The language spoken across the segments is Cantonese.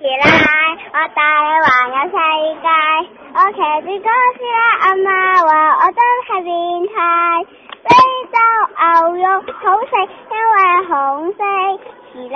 拉，我帶你環遊世界。我騎住哥斯拉，阿媽話我真係變態。非洲牛肉好食，因為紅色。遲拉，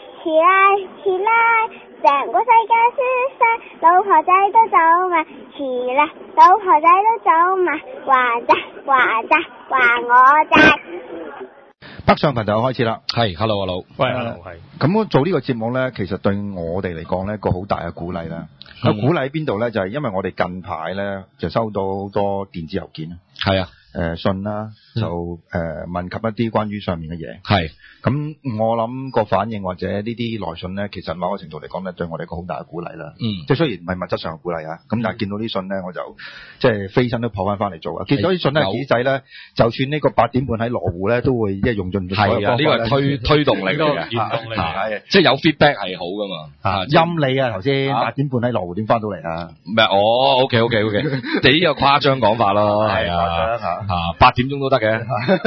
成個世界輸晒，老婆仔都走埋。遲拉，老婆仔都走埋，還我債。 北上頻道開始啦， 係 ，hello， 喂，hello， 係。 咁做呢個節目咧，其實對我哋嚟講咧，個好大嘅鼓勵啦。個鼓勵喺邊度咧？就係因為我哋近排咧就收到好多電子郵件， 係啊， 信啦，就問及一啲關於上面嘅嘢。 係。 咁我諗個反應或者呢啲來信咧，其實某個程度嚟講咧，對我哋一個好大嘅鼓勵啦。即係雖然唔係物質上嘅鼓勵啊，咁但係見到啲信咧，我就即係飛身都撲翻嚟做啊。見到啲信咧，紙仔咧，就算呢個8點半喺羅湖咧，都會即係用盡所有方法。 係啊，呢個係推動力嚟嘅，係即係有 feedback 係好噶嘛。 陰你啊，頭先8點半喺羅湖點翻到嚟啊？ 唔係OK，你呢個誇張講法咯，係啊，8點鐘都得嘅。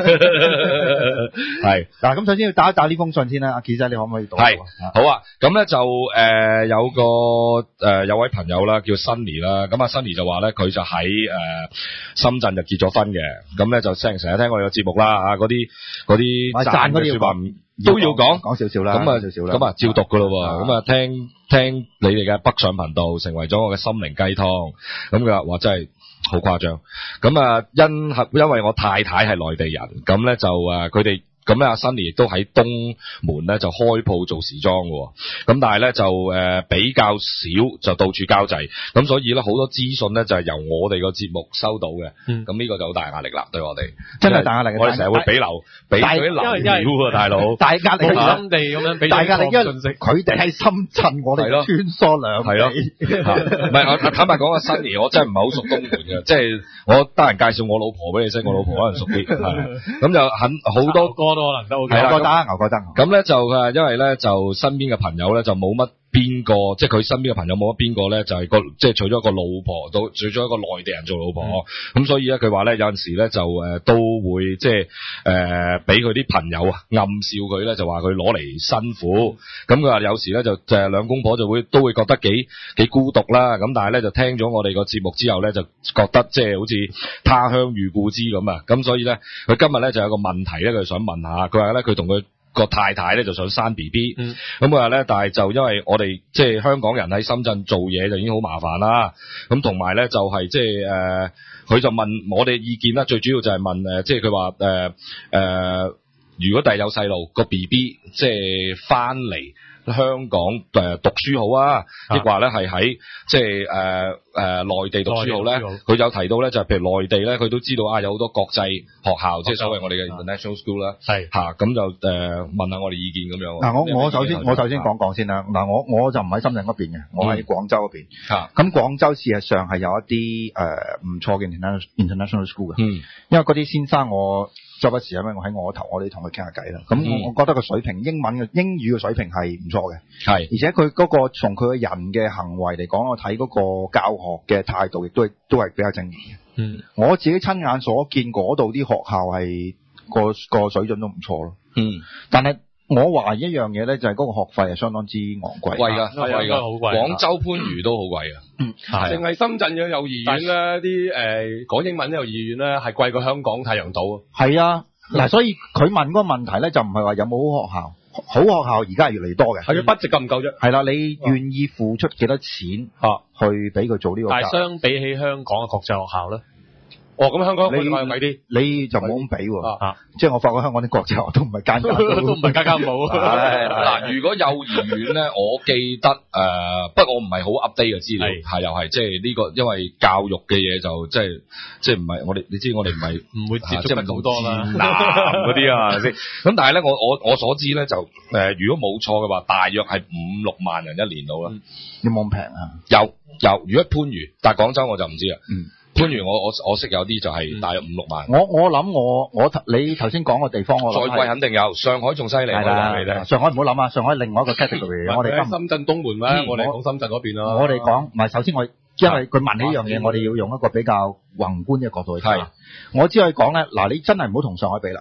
係嗱，咁首先要打一打呢封信先啦，阿記仔你可唔可以讀？ 係好啊，咁咧就有個有位朋友啦，叫 Sunny 啦，咁啊 Sunny 就話咧佢就喺深圳就結咗婚嘅，咁咧就成日聽我哋個節目啦，嗰啲讚嗰啲說話都要講少少啦， 咁啊照讀噶咯喎，咁啊聽你哋嘅北上頻道成為咗我嘅心靈雞湯，咁佢話哇真係好誇張，咁啊因為我太太係內地人，咁咧就佢哋。咁咧阿 Sunny 亦都喺東門咧就開鋪做時裝嘅，咁但係咧就比較少就到處交際，咁所以咧好多資訊咧就係由我哋個節目收到嘅，咁呢個就好大壓力啦，對我哋真係大壓力。 我哋成日會俾嗰啲流料啊，大佬大壓力心地咁樣俾大壓力，因為佢哋喺深圳，我哋穿梭兩地。係咯， 唔係我坦白講阿 Sunny，我真係唔係好熟東門嘅，即係我得閒介紹我老婆俾你識，我老婆可能熟啲，咁就好多個。可能都 OK， 牛角燈。 咁咧就因為咧就身邊嘅朋友咧就冇乜邊個，即係佢身邊嘅朋友冇乜邊個咧就係即係娶咗一個老婆，都娶咗一個內地人做老婆，咁所以咧佢話咧有陣時咧就都會即係俾佢啲朋友啊暗笑佢咧，就話佢攞嚟辛苦，咁佢話有時咧就兩公婆都會覺得幾孤獨啦，咁但係咧就聽咗我哋個節目之後咧就覺得即係好似他鄉遇故知咁啊，咁所以咧佢今日咧就有個問題咧佢想問下，佢話咧佢同佢個太太咧就想生 BB， 咁佢話咧，但係就因為我哋即係香港人喺深圳做嘢就已經好麻煩啦，咁同埋咧就係即係佢就問我哋意見啦，最主要就係問即係佢話如果第日有細路個 BB 即係翻嚟香港讀書好啊，亦話咧係喺即係內地讀書好咧，佢有提到咧就係譬如內地咧，佢都知道有好多國際學校，即係所謂我哋嘅 international school 啦，係咁就問下我哋意見咁樣。 嗱，我首先講先啦。嗱，我就唔喺深圳嗰邊嘅，我喺廣州嗰邊。咁廣州事實上係有一啲唔錯嘅 international school 嘅，因為嗰啲先生我周不時因為我喺我頭，我哋同佢傾下偈啦。咁我覺得個水平英語嘅水平係唔錯嘅，係而且佢嗰個從佢個人嘅行為嚟講，我睇嗰個教學嘅態度亦都係比較正面嘅。我自己親眼所見嗰度啲學校係個水準都唔錯咯。但係我懷疑一樣嘢咧，就係嗰個學費係相當之昂貴，貴㗎， 好貴。廣州番禺都好貴啊， 淨係深圳嘅幼兒園咧，啲講英文嘅幼兒園咧係貴過香港太陽島。 係啊，嗱，所以佢問嗰個問題咧，就唔係話有冇好學校，好學校而家係越嚟越多嘅。係佢budget夠唔夠啫？係啦，你願意付出幾多錢去俾佢做呢個？但係相比起香港嘅國際學校咧。咁香港你貴啲，你就唔好咁比喎。即係我發覺香港啲國際學校都唔係間間冇。 嗱，如果幼兒園咧，我記得不過我唔係好 update 嘅資料，係又係即係呢個，因為教育嘅嘢就即係唔係我哋，你知我哋唔係唔會接觸好多啦，嗰啲啊，係咪先？咁但係咧，我所知咧就如果冇錯嘅話，大約係5-6萬人一年到啦。 有冇咁平啊？ 有，如果番禺，但係廣州我就唔知啦。番禺我識有啲就係大約5-6萬。我諗你頭先講個地方，我再貴肯定有，上海仲犀利。係啦，上海唔好諗啊，上海另外一個 category。我哋喺深圳東門咧，我哋講深圳嗰邊啦。我哋講唔係，首先因為佢問起呢樣嘢，我哋要用一個比較宏觀嘅角度去睇。我只可以講咧，嗱，你真係唔好同上海比啦。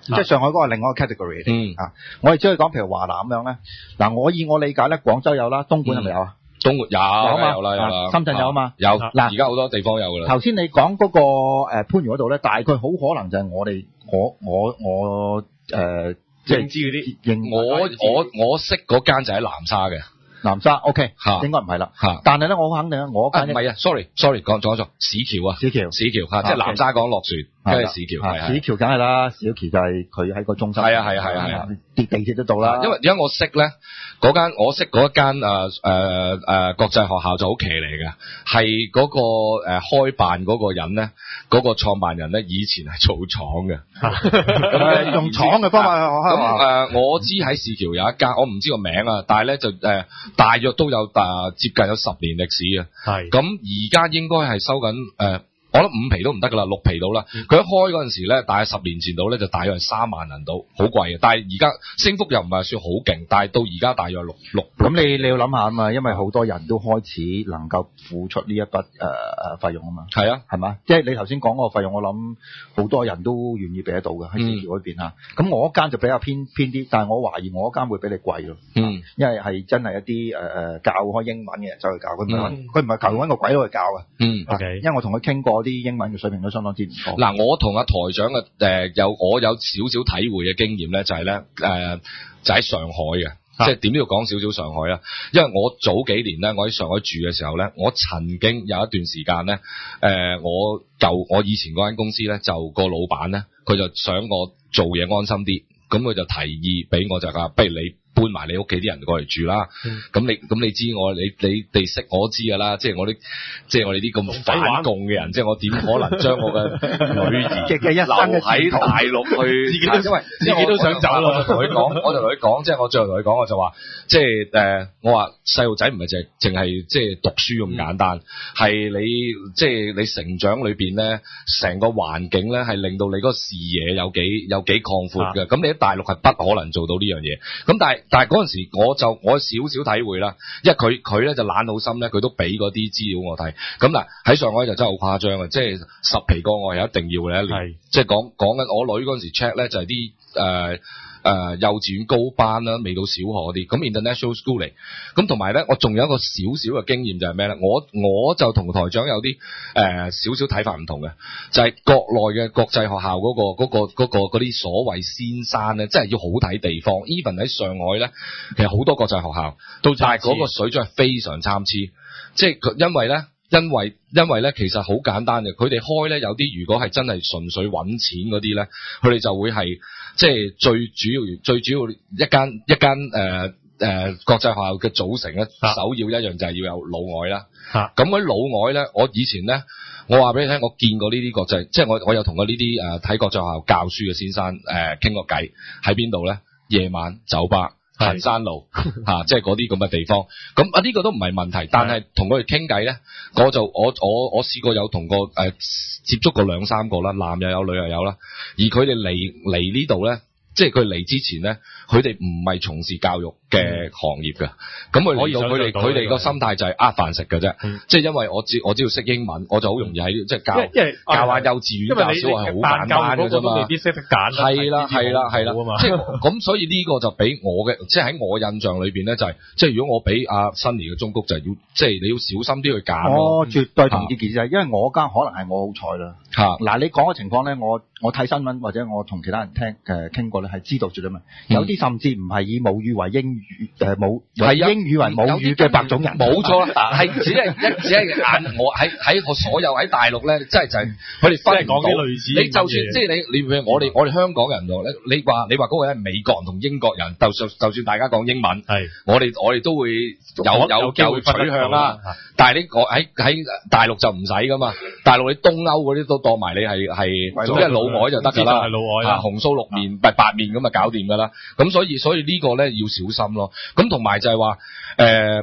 即係上海嗰個另外一個 category 嚟。我哋只可以講譬如華南咁樣咧。嗱，我以我理解咧，廣州有啦，東莞係咪有啊？ 東莞有啦， 深圳有啊嘛？ 有。嗱，而家好多地方有噶啦。 頭先你講嗰個番禺嗰度咧，大概好可能就係我即係知嗰啲。 我識嗰間就喺南沙嘅。 南沙 OK， 應該唔係啦。但係咧，我好肯定我間唔係啊 ，sorry，講錯咗，市橋啊， 市橋即係南沙港落船，跟住市橋， 市橋梗係啦，市橋就係佢喺個中心。 係啊， 地鐵都到啦。 因為我識咧我識嗰一間國際學校就好騎呢嘅，係嗰個開辦嗰個人咧，嗰個創辦人咧以前係做廠嘅， 咁用廠嘅方法去學校。 咁我知喺市橋有一間，我唔知個名啊，但係咧就大約都有接近有10年歷史啊。係。咁而家應該係收緊我諗5皮都唔得噶啦，6皮到啦。佢一開嗰陣時咧，大概10年前到咧就大約係3萬人到，好貴嘅。但係而家升幅又唔係算好勁，但係到而家大約6。 咁你要諗下啊嘛，因為好多人都開始能夠付出呢一筆費用啊嘛。係啊，係嘛？即係你頭先講嗰個費用，我諗好多人都願意俾得到嘅喺市橋嗰邊嚇。咁我嗰間就比較偏啲，但係我懷疑我嗰間會比你貴咯。因為係真係一啲教開英文嘅人走去教，佢唔係求揾個鬼佬去教啊。OK，因為我同佢傾過。啲英文嘅水平都相當之唔錯。嗱， 我同阿台長嘅我有少少體會嘅經驗咧，就係咧就喺上海嘅，即係點都要講少少上海啦。因為我早幾年咧，我喺上海住嘅時候咧，我曾經有一段時間咧，我以前嗰間公司咧，就個老闆咧，佢就想我做嘢安心啲，咁佢就提議俾我就話，不如你搬埋你屋企啲人過嚟住啦。咁你知我你哋識我知㗎啦，即係我哋啲咁反共嘅人，即係我點可能將我嘅女兒嘅一留喺大陸去？因為自己都想走咯。我就同佢講，即係我最後同佢講，我就話，即係我話細路仔唔係淨係即係讀書咁簡單，係你即係你成長裏邊咧，成個環境咧係令到你嗰個視野有幾擴闊嘅。咁你喺大陸係不可能做到呢樣嘢。咁但係嗰陣時我少少體會啦，因為佢咧就懶好心咧，佢都俾嗰啲資料我睇。咁嗱喺上海就真係好誇張嘅，即係10皮個案係一定要嘅一年。即係講緊我女嗰陣時 check 咧就係啲幼稚園高班啦，未到小學嗰啲，咁 international school 嚟。咁同埋咧，我仲有一個少少嘅經驗就係咩咧？我就同台長有啲少少睇法唔同嘅，就係國內嘅國際學校嗰啲所謂先生咧，真係要好睇地方。even 喺上海咧，其實好多國際學校都，但係嗰個水準係非常參差。即係因為咧，其實好簡單嘅，佢哋開咧有啲如果係真係純粹揾錢嗰啲咧，佢哋就會係即係最主要一間國際學校嘅組成咧，首要一樣就係要有老外啦。咁嗰啲老外咧，我以前咧，我話俾你聽，我見過呢啲國際，即係我有同過呢啲睇國際學校教書嘅先生傾過偈，喺邊度咧？夜晚酒吧。衡山路即係嗰啲咁嘅地方，咁呢個都唔係問題，但係同佢哋傾偈咧，我試過有同過接觸過2-3個啦，男又有女又有啦，而佢哋嚟呢度咧，即係佢嚟之前咧，佢哋唔係從事教育嘅行業嘅，咁佢哋個心態就係飯食嘅啫，即係因為我只要識英文，我就好容易喺即係教下幼稚園教小學係好簡單嘅啫嘛，未必識得揀，係啦，即係咁，所以呢個就俾我嘅，即係喺我印象裏邊咧，就係即係如果我俾阿新年嘅中谷就係要，即係你要小心啲去揀。我絕對同意件事，因為我間可能係我好彩啦。嗱，你講嘅情況咧，我睇新聞或者我同其他人傾過咧，係知道住啦嘛。有啲甚至唔係以母語為英語，英語為母語嘅白種人，冇錯啦，係只係眼我喺我所有喺大陸咧，真係就係佢哋分唔到。你就算即係你我哋香港人度咧，你話嗰個係美國人同英國人，就算大家講英文，我哋都會有取向啦。但係喺大陸就唔使噶嘛，大陸你東歐嗰啲都當埋你係總之係老外就得㗎啦，紅鬚綠面白面咁啊搞掂㗎啦。咁所以呢個咧要小心咯。咁同埋就係話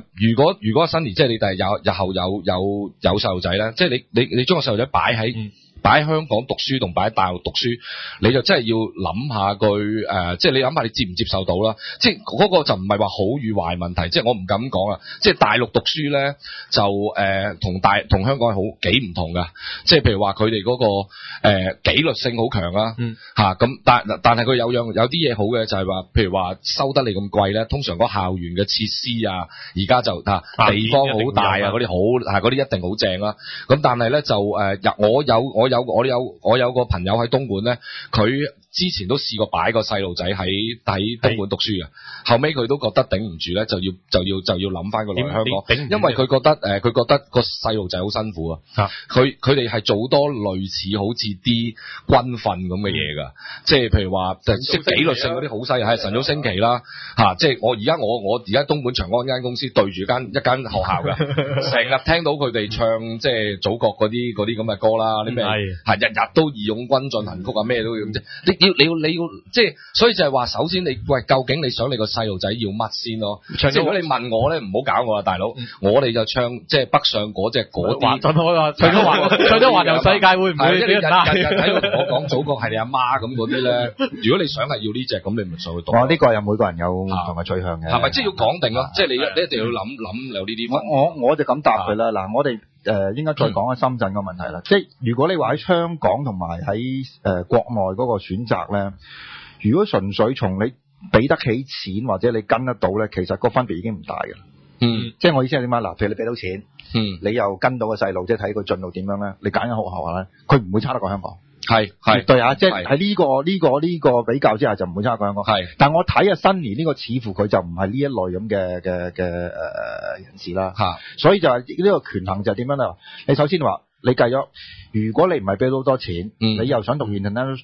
如果新年即係你第日後有細路仔咧，即係你將個細路仔擺喺擺喺香港讀書同擺喺大陸讀書，你就真係要諗下佢即係你諗下你接唔接受到啦。即係嗰個就唔係話好與壞問題，即係我唔敢講啦。即係大陸讀書咧就同香港係好幾唔同噶。即係譬如話佢哋嗰個紀律性好強啦，咁但係佢有啲嘢好嘅就係話，譬如話收得你咁貴咧，通常嗰校園嘅設施啊，而家就地方好大啊，嗰啲嗰啲一定好正啦。咁但係咧就我有個朋友喺東莞咧，佢之前都試過擺個細路仔喺東莞讀書嘅，後尾佢都覺得頂唔住咧，就要諗翻過嚟香港，因為佢覺得個細路仔好辛苦啊。佢哋係做多類似好似啲軍訓咁嘅嘢㗎，即係譬如話即係紀律性嗰啲好犀利，係晨早升旗啦即係我而家東莞長安間公司對住一間學校㗎，成日聽到佢哋唱即係祖國嗰啲咁嘅歌啦，啲咩日日都義勇軍進行曲啊，咩都要咁啫。你要即係，所以就係話，首先究竟你想你個細路仔要乜先咯？即係如果你問我咧，唔好搞我啊，大佬，我哋就唱即係北上嗰啲。除咗環遊世界會唔會俾人拉？喺度同我講祖國係你阿媽咁嗰啲咧，如果你想係要呢隻，咁你咪上去讀。 呢個有每個人有唔同嘅取向嘅。係咪即係要講定咯？即係你一定要諗有呢啲。 我就咁答佢啦。嗱，我哋應該再講下深圳個問題啦。即係如果你話喺香港同埋喺國內嗰個選擇咧，如果純粹從你俾得起錢或者你跟得到咧，其實個分別已經唔大嘅。即係我意思係點啊？嗱，譬如你俾到錢，你又跟到個細路，即係睇佢進路點樣咧，你揀間學校咧，佢唔會差得過香港。係絕對啊！即係喺呢個比較之下就唔會差過香港。但我睇下新年呢個似乎佢就唔係呢一類咁嘅人士啦。所以就係呢個權衡就係點樣咧？你首先話你計咗，如果你唔係俾到好多錢，你又想讀 international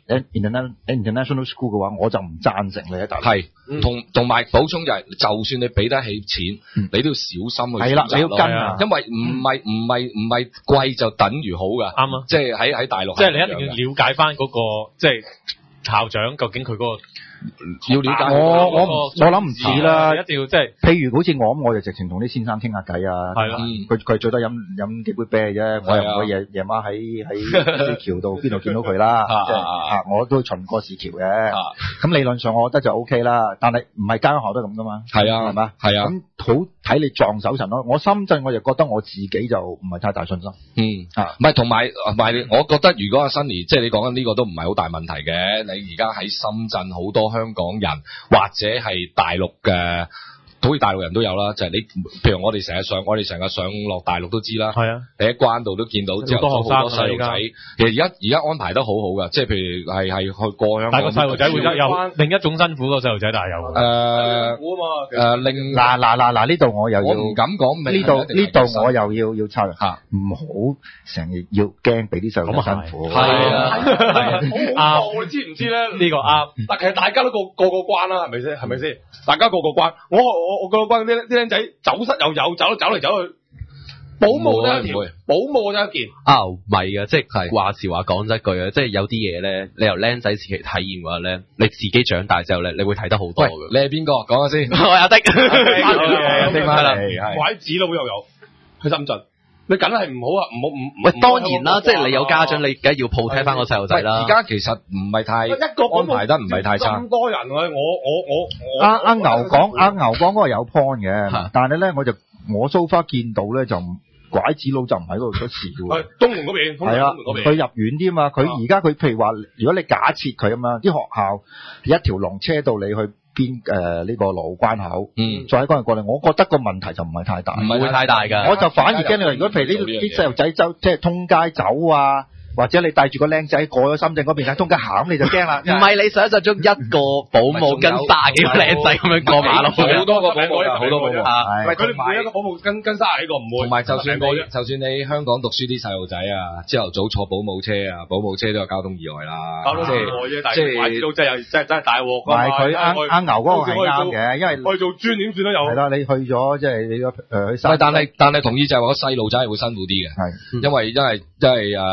school 嘅話，我就唔贊成你喺大陸。係同埋補充就係，就算你俾得起錢，你都要小心去選擇。係啦，你要跟啊，因為唔係貴就等於好噶。啱啊，即係喺大陸。即係你一定要了解翻嗰個即係校長究竟佢嗰個。要了解我諗唔止啦，一定要即係，譬如好似我咁，我就直情同啲先生傾下偈啊。係咯，佢最多飲幾杯啤啫，我又唔會夜晚喺啲橋度邊度見到佢啦。即係我都巡過市橋嘅。咁理論上我覺得就 OK 啦，但係唔係間學校都咁噶嘛。係啊，係嘛？係啊。咁好睇你撞手神咯。我深圳我就覺得我自己就唔係太大信心。唔係同埋我覺得如果阿 Sunny 即係你講緊呢個都唔係好大問題嘅。你而家喺深圳好多香港人或者係大陸嘅，好似大陸人都有啦，就係你，譬如我哋成日上落大陸都知啦。係啊，你喺關度都見到，之後好多細路仔。其實而家安排得好好噶，即係譬如係去過香港。但係個細路仔會有另一種辛苦，個細路仔但係有。苦啊嘛。嗱呢度我又要，我唔敢講。呢度我又要插入下，唔好成日要驚俾啲細路仔辛苦。係啊。我知唔知咧？呢個啱。但其實大家都過關啦，係咪先？係咪先？大家過關。我過關啲僆仔走失又有，走嚟走去，保姆得一條，保姆得一件。唔係嘅，即係話時話講真句啊，即係有啲嘢咧，你由僆仔時期體驗嘅話咧，你自己長大之後咧，你會睇得好多嘅。你係邊個？講下先。我阿的。聽翻啦，我喺紙佬又有喺深圳。你梗係唔好啊！唔好喂，當然啦，即係你有家長，你梗係要抱聽翻個細路仔啦。而家其實唔係太安排得唔係太差。咁多人阿牛講嗰個有 point 嘅，但係咧我 so far 見到咧就拐子佬就唔喺嗰度出事嘅喎。東門嗰邊係啊，佢入遠啲嘛。佢而家佢譬如話，如果你假設佢咁樣，啲學校一條龍車到你去。邊呢個羅湖關口，再喺嗰度過嚟，我覺得個問題就唔係太大，唔會太大㗎。我就反而驚你話，如果譬如呢啲細路仔走，即係通街走啊，或者你帶住個靚仔過咗深圳嗰邊喺中間行，你就驚啦。唔係你想象中一個保姆跟30幾個靚仔咁樣過馬路，好多個保姆，好多保姆。係佢哋唔會一個保姆跟30幾個唔會。同埋就算你香港讀書啲細路仔啊，朝頭早坐保姆車啊，保姆車都有交通意外啦。交通意外啫，但係都真係大鑊。唔係佢阿牛嗰個係啱嘅，因為去做專點算都有。係啦，你去咗即係你個但係同意就係話個細路仔係會辛苦啲嘅，係因為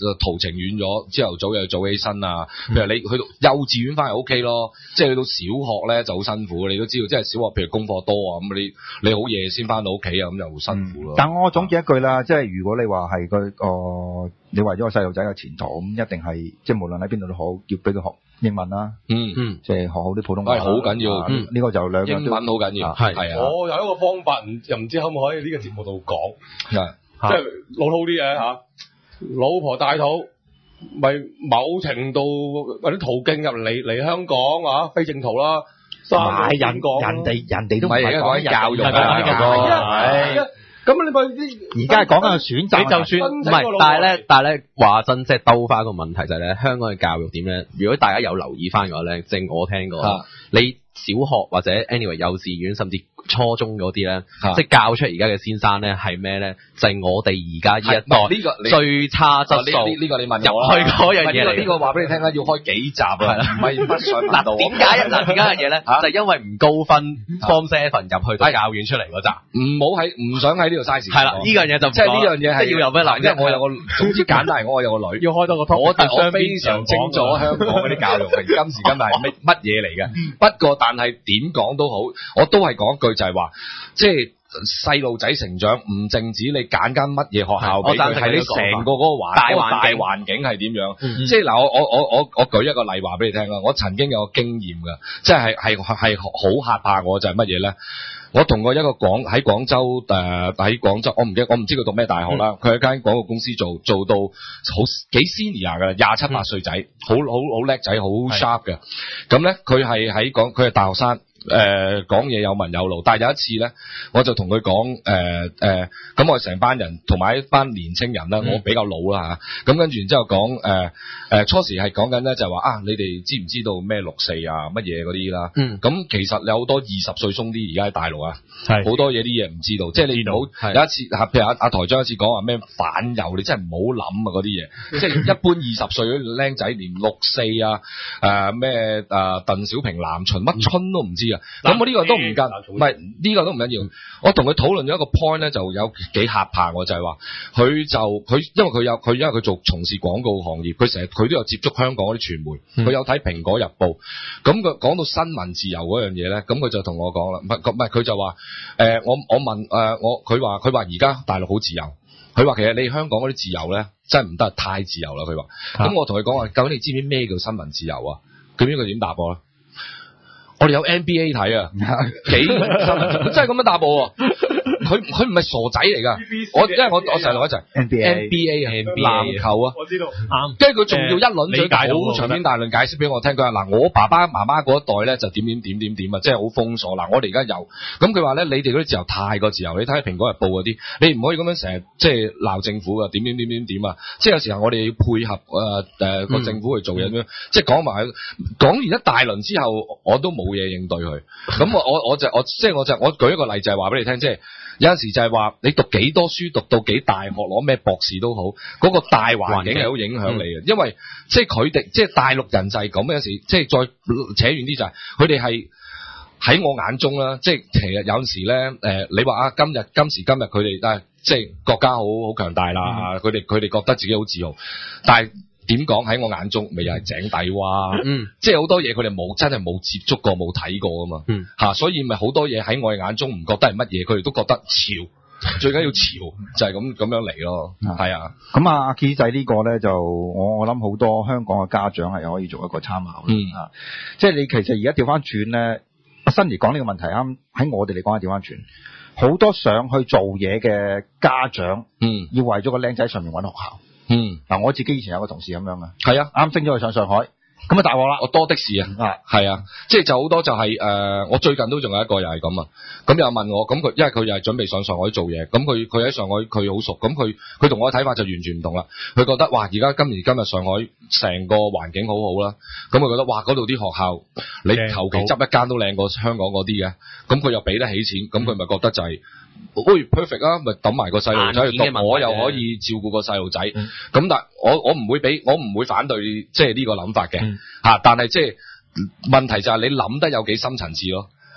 個途程遠咗，朝頭早又早起身啊。譬如你去到幼稚園翻嚟 OK 咯，即係去到小學咧就好辛苦。你都知道，即係小學譬如功課多啊，咁你好夜先翻到屋企啊，咁就好辛苦咯。 但我總結一句啦，即係如果你話係你為咗個細路仔嘅前途，咁一定係即係無論喺邊度都好，要俾佢學英文啦。即係學好啲普通話。 係好緊要。 呢個就兩個英文好緊要。係啊。 我有一個方法，又唔知可唔可以呢個節目度講。即係老土啲嘅嚇，老婆大肚，咪某程度或者途徑入嚟香港啊，非正途啦。 人哋都唔係講教育啊。 咁你咪而家係講緊個選擇， 你就算唔係，但係咧話真，即係兜翻一個問題就係咧，香港嘅教育點咧？如果大家有留意翻嘅話咧，正我聽過，你小學或者 anyway 幼稚園甚至初中嗰啲咧，即係教出而家嘅先生咧係咩咧？就係我哋而家呢一代最差質素。 呢個你問入去嗰樣嘢嚟。 呢個話俾你聽啦，要開幾集啊？唔係不上頻道。 點解而家嘅嘢咧？就係因為唔高分 Form 7入去到教院出嚟嗰集， 唔想喺呢度嘥時間。 係啦，呢樣嘢就即係呢樣嘢係要有咩難？ 因為我有個總之簡單，我有個女， 要開多個 talk。 我非常清楚香港嗰啲教育係今時今日係乜嘢嚟嘅。不過但係點講都好，我都係講一句就係話，即係細路仔成長唔淨止你揀間乜嘢學校俾佢，係你成個嗰個大環境係點樣。即係嗱，我舉一個例話俾你聽啦。我曾經有個經驗㗎，即係好嚇怕我就係乜嘢咧？我同過一個喺廣州喺廣州，我唔知佢讀咩大學啦。佢喺間廣告公司做到好幾 senior 㗎，27、8歲仔，好叻仔，好 sharp 嘅。咁咧佢係大學生。講嘢有文有路，但係有一次咧，我就同佢講，咁我哋成班人同埋一班年青人啦，我比較老啦嚇，咁跟住然之後講，初時係講緊咧就係話你哋知唔知道咩6·4啊乜嘢嗰啲啦？咁其實有好多20歲鬆啲而家喺大陸啊，好多嘢啲嘢唔知道，即係你唔好有一次譬如阿台長一次講話咩反右，你真係唔好諗啊嗰啲嘢，即係一般20歲嗰啲僆仔連6·4啊咩鄧小平南巡乜春都唔知啊！咁我呢個都唔緊，唔係呢個都唔緊要。我同佢討論咗一個 point 咧，就有幾嚇怕我，就係話佢因為佢從事廣告行業，佢都有接觸香港嗰啲傳媒，佢有睇蘋果日報。咁佢講到新聞自由嗰樣嘢咧，咁佢就同我講啦，唔係佢就話我問佢話而家大陸好自由，佢話其實你香港嗰啲自由咧真係唔得，太自由啦。佢話咁我同佢講話，究竟你知唔知咩叫新聞自由啊？佢邊個點答我咧？我哋有 NBA 睇啊，佢真係咁樣答我喎。佢唔係傻仔嚟㗎，因為我成日同佢一齊 NBA 啊，籃球啊， 我知道啱。 跟住佢仲要一輪嘴好長篇大論解釋俾我聽，佢話嗱，我爸爸媽媽嗰一代咧就點啊，即係好封鎖。嗱，我哋而家有，咁佢話咧，你哋嗰啲自由太過自由，你睇下蘋果日報嗰啲，你唔可以咁樣成日即係鬧政府㗎，點啊，即係有時候我哋要配合個政府去做嘢咁樣，即係講完一大輪之後，我都冇嘢應對佢。咁我舉一個例就係話俾你聽，即係。有陣時就係話你讀幾多書，讀到幾大學，攞咩博士都好，嗰個大環境係好影響你嘅。因為即係佢哋即係大陸人就係咁，有時即係再扯遠啲就係佢哋係喺我眼中啦，即係其實有陣時咧你話今時今日佢哋即係國家好強大啦，佢哋覺得自己好自豪，但係點講喺我眼中，咪又係井底蛙，即係好多嘢佢哋真係冇接觸過冇睇過㗎嘛，所以咪好多嘢喺我哋眼中唔覺得係乜嘢，佢哋都覺得潮，最緊要潮就係咁樣嚟咯，係啊。咁阿K仔呢個咧就我諗好多香港嘅家長係可以做一個參考即係你其實而家調翻轉咧，阿新兒講呢個問題啱，喺我哋嚟講係調翻轉，好多想去做嘢嘅家長，要為咗個僆仔上面揾學校。嗱，我自己以前有個同事咁樣嘅，係啊，啱升咗去上海，咁啊大鑊啦，我多的士啊，係啊，即係就好多就係我最近都仲有一個又係咁啊，咁又問我，咁因為佢又係準備上上海做嘢，咁佢喺上海佢好熟，咁佢同我嘅睇法就完全唔同啦，佢覺得哇，而家今日上海成個環境好好啦，咁佢覺得哇，嗰度啲學校你求其執一間都靚過香港嗰啲嘅，咁佢又俾得起錢，咁佢咪覺得就係。perfect 啊，咪抌埋個細路仔去讀，我又可以照顧個細路仔。咁但係我唔會反對即係呢個諗法嘅但係即係問題就係你諗得有幾深層次咯。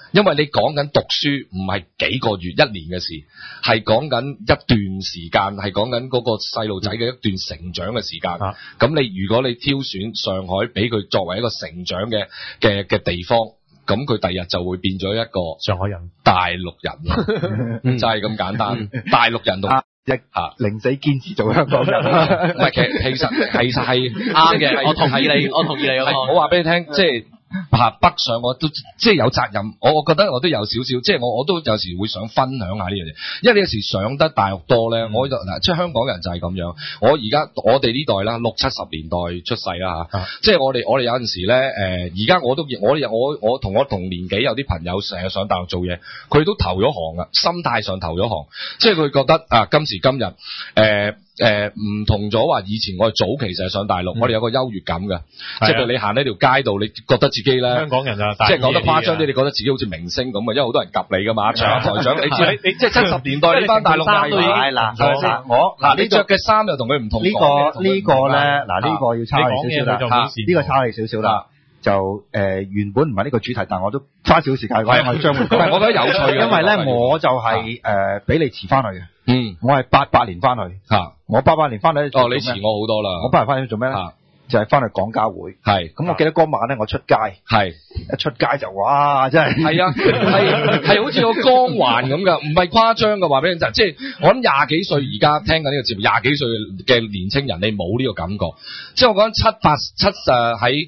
因為你講緊讀書唔係幾個月一年嘅事，係講緊一段時間，係講緊嗰個細路仔嘅一段成長嘅時間。咁你如果你挑選上海俾佢作為一個成長嘅地方，咁佢第日就會變咗一個上海人、 大陸人，就係咁簡單。大陸人同寧死堅持做香港人。 唔係，其實係啱嘅，我同意你。 我話俾你聽，即係。北上我都即係有責任，我覺得我都有少少，即係我都有時會想分享下呢樣嘢，因為你有時上得大陸多咧，我嗱即係香港人就係咁樣。我哋呢代啦，60、70年代出世啦嚇，即係我哋有陣時咧而家我同我同年紀有啲朋友成日上大陸做嘢，佢都投咗行啊，心態上投咗行，即係佢覺得啊今時今日唔同咗話以前我哋早期成日上大陸，我哋有個優越感嘅，即係譬如你行喺條街度，你覺得自己咧香港人啊， 即係講得誇張啲，你覺得自己好似明星咁啊，因為好多人及你噶嘛，台長，你知你即係70年代你翻大陸係嗱，我嗱你着嘅衫又同佢唔同，呢個咧嗱呢個要差你少少啦， 呢個差你少少啦。就原本唔係呢個主題，但我都花少時間講，我將會講。我覺得有趣嘅，因為咧我就係比你遲翻去嘅。我係88年翻去。我88年翻去。 哦，你遲我好多啦。 我88年翻去做咩咧？就係翻去廣交會。係。咁我記得嗰晚咧，我出街。係。一出街就哇，真係。係啊，係好似個光環咁㗎，唔係誇張嘅話俾你聽，即係我諗廿幾歲而家聽緊呢個節目，廿幾歲嘅年青人，你冇呢個感覺。即係我講喺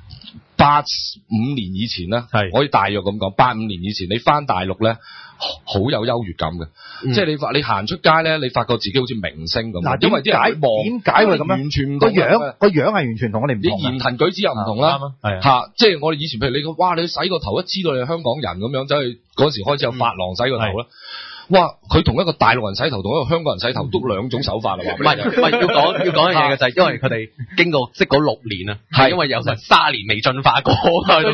85年以前咧，我可以大約咁講，85年以前你翻大陸咧，好有優越感嘅，即係你行出街咧，你發覺自己好似明星咁。嗱，因為啲人望，點解會咁樣？完全唔同個樣係完全同我哋唔同。你言行舉止又唔同啦，嚇！即係我哋以前譬如你哇，你洗個頭一知道你係香港人咁樣，走去嗰時開始有髮廊洗個頭啦。哇！佢同一個大陸人洗頭，同一個香港人洗頭都兩種手法啦。唔係要講一樣嘢嘅就係，因為佢哋經過即嗰6年啊，係因為有成30年未進化過。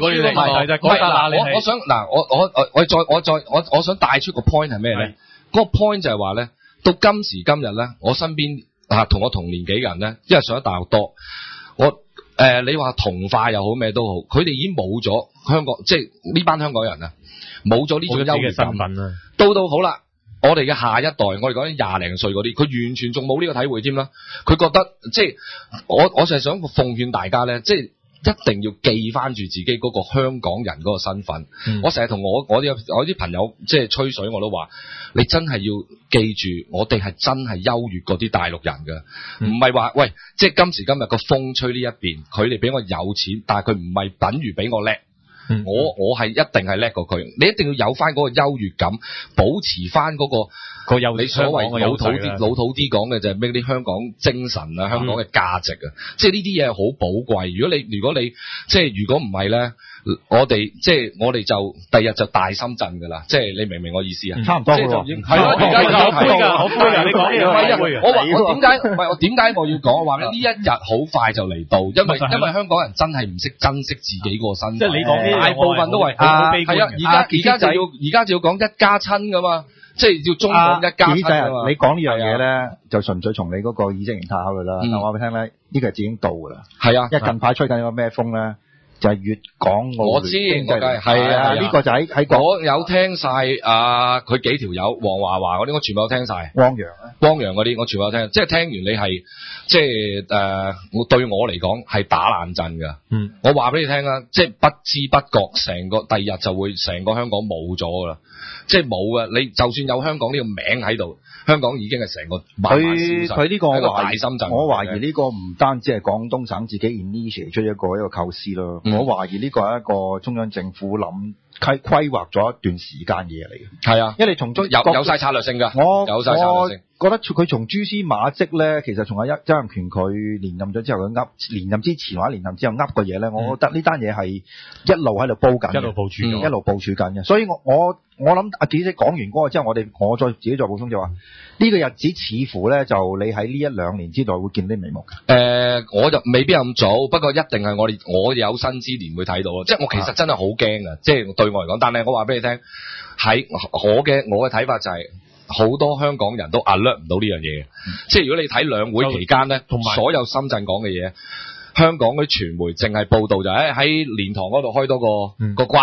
我想嗱，我想帶出個 point 係咩咧？嗰個 point 就係話咧，到今時今日咧，我身邊同我同年紀嘅人咧，因為上咗大陸多，你話同化又好咩都好，佢哋已經冇咗香港，即係呢班香港人啊，冇咗呢種優越感。到好啦。我哋嘅下一代，我哋講緊20零歲嗰啲，佢完全仲冇呢個體會添啦。佢覺得即係我就係想奉勸大家咧，即係一定要記翻住自己嗰個香港人嗰個身份。我成日同我啲朋友即係吹水，我都話你真係要記住，我哋係真係優越過啲大陸人嘅，唔係話喂，即係今時今日個風吹呢一邊，佢哋比我有錢，但係佢唔係等於比我叻。我係一定係叻過佢，你一定要有翻嗰個優越感，保持翻嗰個你所謂老土啲講嘅就係咩啲香港精神啊，香港嘅價值啊，即係呢啲嘢好寶貴。如果你即係如果唔係咧，我哋就第日就大深圳噶啦，即係你明唔明我意思啊？差唔多咯，係咯，而家有灰㗎，你講嘢我點解我要講？話呢一日好快就嚟到，因為香港人真係唔識珍惜自己個身份。即係你講大部分都係係啊，而家就要講一家親噶嘛，即係要中港一家親啊嘛。你講呢樣嘢咧，就純粹從你嗰個意識形態考慮啦。但我話俾你聽咧，呢個係已經到㗎啦。係啊，因為近排吹緊個咩風咧？就係粵港澳，我知，係啊，呢個就喺我有聽晒佢幾條友黃華華嗰啲，我全部有聽晒。汪洋嗰啲，我全部有聽。即係聽完你係，即係我對我嚟講係打冷震㗎。我話俾你聽啦，即係不知不覺成個第二日就會成個香港冇咗㗎啦。即係冇㗎，你就算有香港呢個名喺度，香港已經係成個佢呢個係一個大深圳。我懷疑呢個唔單止係廣東省自己 initiate 出一個構思咯。我懷疑呢個係一個中央政府規劃咗一段時間嘢嚟嘅。係啊，因為你從中有晒策略性㗎。有晒策略性。覺得佢從蛛絲馬跡咧，其實從阿曾蔭權佢連任咗之後，佢連任之前或者連任之後嘅嘢咧，我覺得呢單嘢係一路喺度煲緊，一路部署緊嘅。所以我諗阿記者講完嗰個之後，我再自己再補充就話，呢個日子似乎咧就你喺呢1-2年之內會見啲眉目嘅。我就未必咁早，不過一定係我有生之年會睇到咯。即係我其實真係好驚啊！即係對我嚟講，但係我話俾你聽，喺我嘅睇法就係。好多香港人都 alert 唔到呢樣嘢，即係如果你睇兩會期間咧，同埋所有深圳講嘅嘢，香港嗰啲傳媒淨係報道就喺蓮塘嗰度開多個關，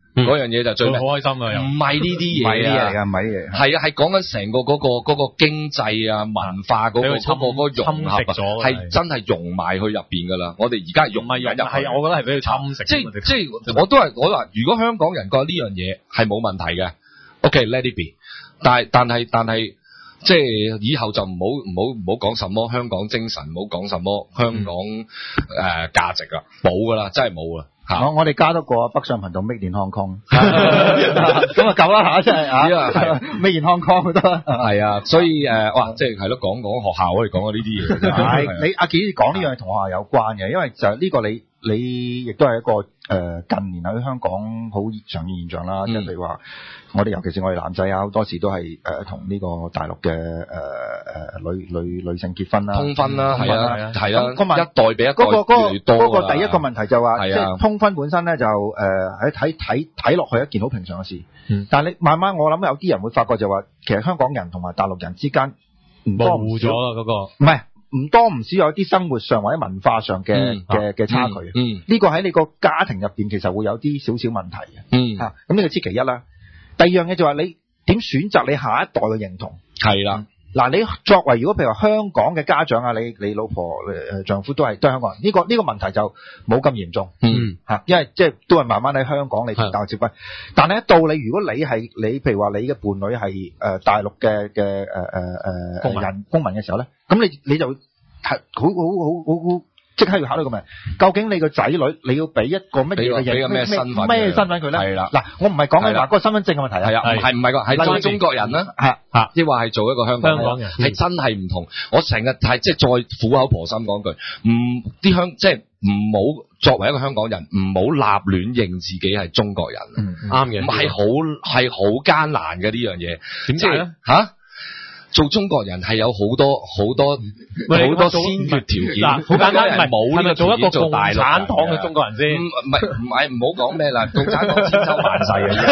嗰樣嘢就最好開心啊！又唔係呢啲嘢嚟㗎，唔係嘢。 係啊，係講緊成個嗰個經濟啊、文化嗰個融合啊，係真係融埋去入邊㗎啦。我哋而家融埋入， 係我覺得係俾佢侵蝕。 即係我話，如果香港人覺得呢樣嘢係冇問題嘅 ，OK，let it be。但係。即係以後就唔好講什麼香港精神，唔好講什麼香港價值啦，冇㗎啦，真係冇啦。 我哋加多個北上頻道 Made in Hong Kong，咁啊夠啦嚇，真係啊 Made in Hong Kong 得啦。 係啊，所以哇，即係咯，講學校可以講下呢啲嘢。 係你阿紀講呢樣同學校有關嘅，因為就呢個你亦都係一個近年喺香港好常見現象啦，即係譬如話我哋尤其是我哋男仔啊，好多時都係同呢個大陸嘅女性結婚啦， 通婚啦，係啊， 咁一代比一代越多。 嗰個第一個問題就話，即係通婚本身咧就喺睇落去一件好平常嘅事，但係你慢慢我諗有啲人會發覺就話，其實香港人同埋大陸人之間模糊咗啦嗰個， 唔係。唔多唔少有啲生活上或者文化上嘅差距，呢個喺你個家庭入邊其實會有啲少少問題嘅，咁呢個知其一啦。第二樣嘢就話你點選擇你下一代嘅認同， 係啦。 嗱，你作為如果譬如話香港嘅家長啊，你老婆丈夫都係香港人，呢個問題就冇咁嚴重，因為即係都係慢慢喺香港你同大陸接軌。但係到你如果你譬如話你嘅伴侶係大陸嘅公民嘅時候咧，咁你就係好即刻要考慮個問題，究竟你個仔女你要俾一個乜嘢嘅俾個咩身份佢咧？係啦，嗱，我唔係講緊話嗰個身份證嘅問題啊， 係啊，唔係個係做中國人啦，亦話係做一個香港人，係真係唔同。我成日係即係再苦口婆心講句，即係唔好作為一個香港人，唔好立亂認自己係中國人， 啱嘅， 係好艱難嘅呢樣嘢。點解咧？做中國人係有好多先決條件， 好簡單， 係咪做一個共產黨嘅中國人先？ 唔好講咩啦，共產黨千秋萬世嘅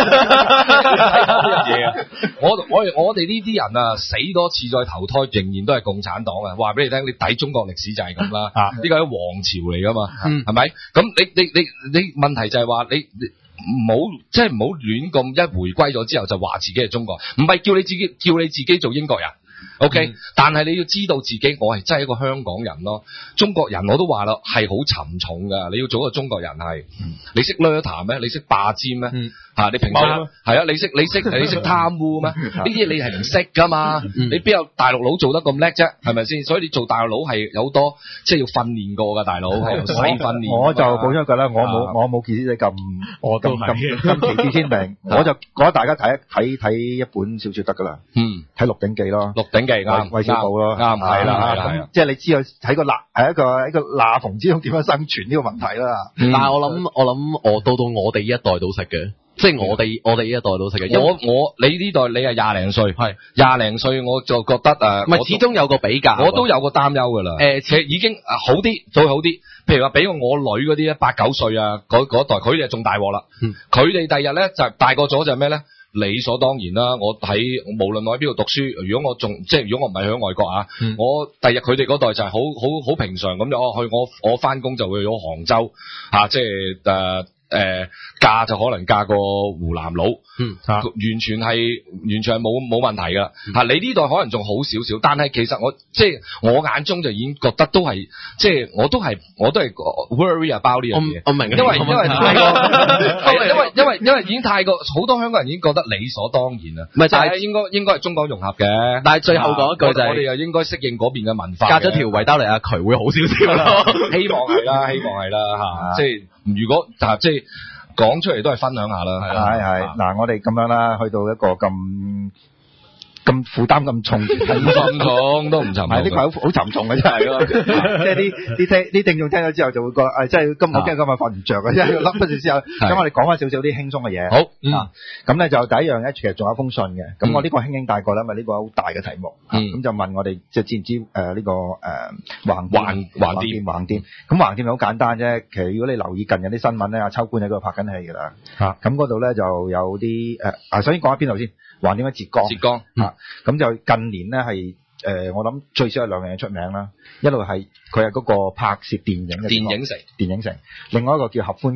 嘢。我哋呢啲人啊，死多次再投胎，仍然都係共產黨啊！話俾你聽，你睇中國歷史就係咁啦。呢個係王朝嚟噶嘛，係咪？咁你問題就係話你。唔好亂咁一回歸咗之後就話自己係中國，唔係叫你自己做英國人 ，OK？但係你要知道自己我係真係一個香港人咯。中國人我都話啦，係好沉重噶。你要做一個中國人係，你識掠談咩？你識霸佔咩？你平時係啊？你識貪污咩？呢啲你係唔識噶嘛？你邊有大陸佬做得咁叻啫？係咪先？所以你做大陸佬係有好多即係要訓練過噶，大佬係使訓練。 我就補充一句啦，我冇見啲咁旗幟鮮明，我就覺得大家睇一本小說得噶啦，睇《鹿鼎記》咯，《 鹿鼎記》啱， 韋小寶咯， 啱係啦， 咁即係你知道喺個係一個罅縫之中點樣生存呢個問題啦。 但係我諗到我哋呢一代都識嘅。即係我哋呢一代都識嘅， 你呢代你係廿零歲，係廿零歲我就覺得唔係始終有個比較， 我都有個擔憂噶啦。其實已經好啲，再好啲。譬如話俾我女嗰啲咧8、9歲啊，嗰代佢哋仲大鑊啦。佢哋第日咧就大個咗就係咩咧？理所當然啦。我無論我喺邊度讀書，如果我唔係喺外國啊，我第日佢哋嗰代就係好平常咁就我翻工就會去咗杭州即係嫁就可能嫁個湖南佬，完全係冇問題噶。你呢代可能仲好少少，但係其實我眼中就已經覺得都係，即係我都係 worry about 呢樣嘢。我明，因為已經太過好多香港人已經覺得理所當然啦。唔係，但係應該係中港融合嘅。但係最後講一句就係我哋又應該適應嗰邊嘅文化。隔咗條維多利亞渠會好少少咯。希望係啦，即係如果即係講出嚟都係分享下啦。 係嗱，我哋咁樣啦，去到一個咁負擔咁重， 咁重都唔沉重。 係呢個好沉重嘅真係咯，即係啲聽眾聽咗之後就會覺得，真係今日瞓唔着嘅，即係諗不住之後。咁我哋講翻少少啲輕鬆嘅嘢。好咁咧就第一樣咧，其實仲有封信嘅。咁我呢個輕輕帶過啦，因為呢個好大嘅題目。咁就問我哋即係知唔知呢個橫店？咁橫店好簡單啫。其實如果你留意近日啲新聞咧，阿秋官喺度拍緊戲㗎啦。咁嗰度咧就有啲首先講喺邊度先？橫店喺浙江。咁就近年咧係我諗最少有兩樣嘢出名啦。一路係佢係嗰個拍攝電影嘅電影城，另外一個叫合歡谷。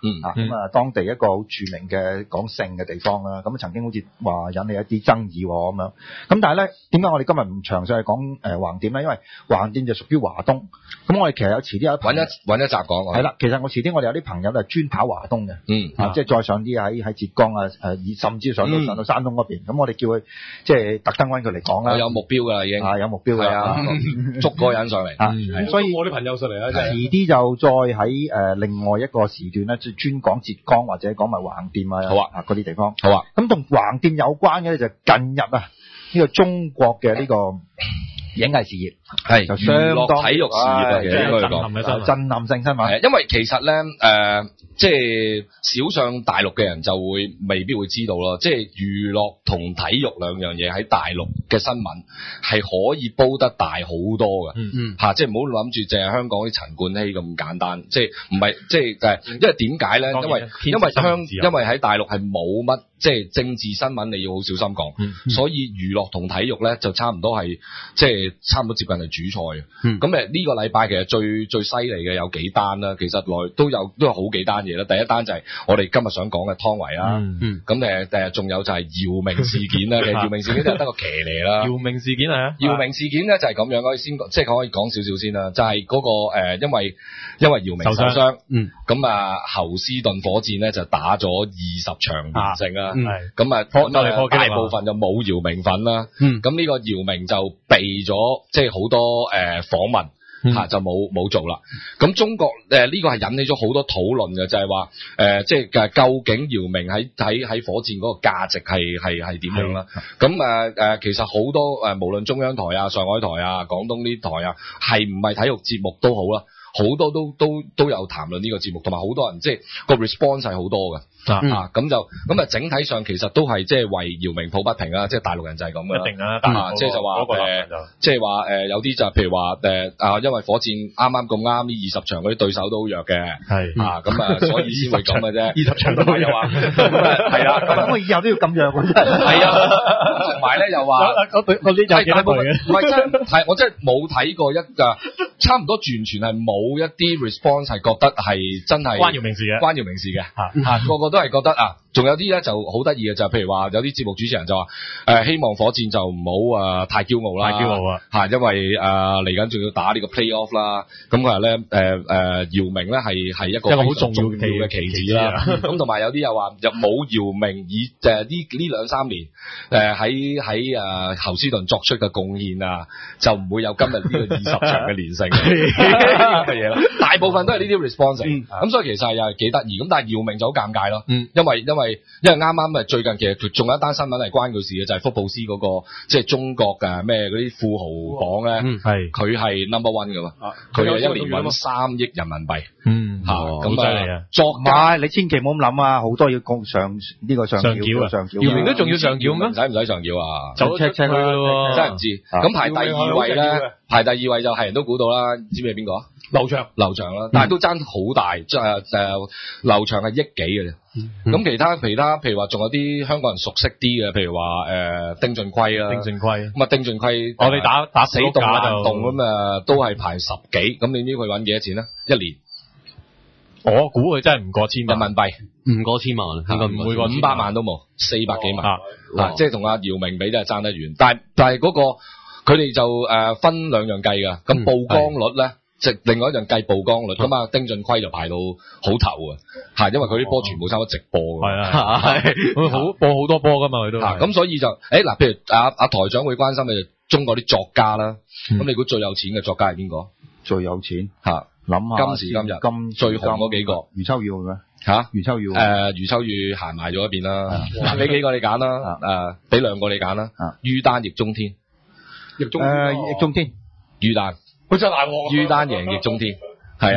咁啊當地一個好著名嘅講性嘅地方啦，咁曾經好似話引起一啲爭議咁樣。咁但係咧，點解我哋今日唔詳細去講橫店咧？因為橫店就屬於華東，咁我哋其實遲啲有揾一集講。係啦，其實我遲啲我哋有啲朋友就專跑華東嘅，即係再上啲喺浙江啊，甚至上到山東嗰邊。咁我哋叫佢即係特登揾佢嚟講啦。 有目標㗎啦，已經有目標㗎， 捉個人上嚟。 所以我啲朋友上嚟啦， 遲啲就再喺另外一個時段咧，就專講浙江或者講埋橫店啊，嗰啲地方。 好啊。 咁同橫店有關嘅咧就近日呢個中國嘅呢個影藝事業係就相當體育事業嘅應該講震撼性新聞。 因為其實咧即係少上大陸嘅人就未必會知道咯。即係娛樂同體育兩樣嘢喺大陸嘅新聞係可以煲得大好多嘅。即係唔好諗住淨係香港啲陳冠希咁簡單。即係唔係即係因為點解咧？因為喺大陸係冇乜即係政治新聞，你要好小心講。所以娛樂同體育咧就差唔多係即係差唔多接近係主菜嘅。咁呢個禮拜其實最犀利嘅有幾單啦。其實都有好幾單嘢啦。第一單就係我哋今日想講嘅湯唯啦。咁仲有就係姚明事件啦。其實姚明事件就得個騎呢啦。 姚明事件係啊？ 姚明事件咧就係咁樣，我先即係可以講少少先啦。就係嗰個因為姚明受傷，咁侯斯頓火箭咧就打咗20場連勝啦。咁大部分就冇姚明份啦。咁呢個姚明就避咗即係好多訪問。就冇做啦。咁中國呢個係引起咗好多討論嘅，就係話即係究竟姚明喺火箭嗰個價值係點樣啦？咁其實好多無論中央台啊、上海台啊、廣東呢台啊，係唔係體育節目都好啦，好多都有談論呢個節目，同埋好多人即係個 response 係好多嘅。咁整體上其實都係即係為姚明抱不平啊！即係大陸人就係咁嘅。一定啊，即係就話即係話有啲就譬如話因為火箭啱咁啱呢20場嗰啲對手都好弱嘅。咁所以先會咁嘅啫。 20場都有話係啦， 咁我以後都要咁樣嘅。 係啊，同埋咧又話嗰啲就幾多隊嘅？ 唔係真係我真係冇睇過差唔多完全係冇一啲 response 係覺得係真係關姚明事嘅。 個個都係覺得仲有啲咧就好得意嘅，就係譬如話有啲節目主持人就話希望火箭就唔好太驕傲啦，因為嚟緊仲要打呢個 playoff 啦。咁佢話咧姚明咧係一個好重要嘅棋子啦。咁同埋有啲又話又冇姚明以呢2-3年喺侯斯頓作出嘅貢獻啊，就唔會有今日呢個20場嘅連勝嘅嘢啦。大部分都係呢啲 response。咁所以其實又係幾得意。咁但係姚明就好尷尬咯。因為啱啱最近其實仲有一單新聞係關佢事嘅，就係福布斯嗰個即係中國嘅咩嗰啲富豪榜咧，佢係 number one 噶嘛，佢係一年搵3億人民幣。 好犀利啊！ 作家你千祈唔好咁諗啊，好多要上呢個上繳啊， 姚明都仲要上繳咩？ 使唔使上繳啊？ 就 check 佢咯， 真係唔知。咁排第2位咧，排第2位就係人都估到啦，知唔知係邊個啊？劉翔啦，但係都爭好大，劉翔係億幾嘅啫。咁其他譬如話仲有啲香港人熟悉啲嘅，譬如話丁俊暉啦。咁丁俊暉我哋打死動爛動咁都係排10幾。咁你知佢搵幾多錢咧？一年我估佢真係唔過千萬人民幣， 唔過千萬，應該唔會過 500萬都冇，400幾萬。即係同阿姚明比真係爭得遠。但係嗰個佢哋就分2樣計㗎。咁曝光率咧。另外一樣計曝光率，咁丁俊暉就排到好頭因為佢啲波全部差唔多直播㗎。 佢播好多波㗎嘛，佢都。 咁所以就譬如阿台長會關心嘅中國啲作家啦。咁你估最有錢嘅作家係邊個？ 最有錢諗下今時今日最紅嗰幾個， 余秋雨咩？余秋雨余秋雨行埋咗一邊啦。俾幾個你揀啦，俾2個你揀啦。于丹、易中天。 易中天。 于丹。 佢真係大鑊。 于丹贏易中天，係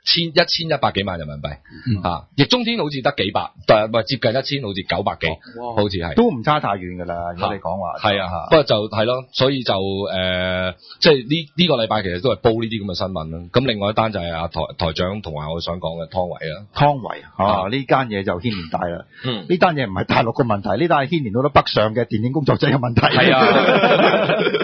1100幾萬人民幣。易中天好似得幾百，但係接近1000，好似900幾，好似係。 都唔差太遠㗎啦，如果你講話。 係不過就係咯，所以就即係呢個禮拜其實都係煲呢啲咁嘅新聞啦。咁另外一單就係阿台長同埋我想講嘅湯唯啦。 湯唯呢間嘢就牽連大啦。呢單嘢唔係大陸嘅問題，呢單係牽連到北上嘅電影工作者嘅問題。 係啊。聽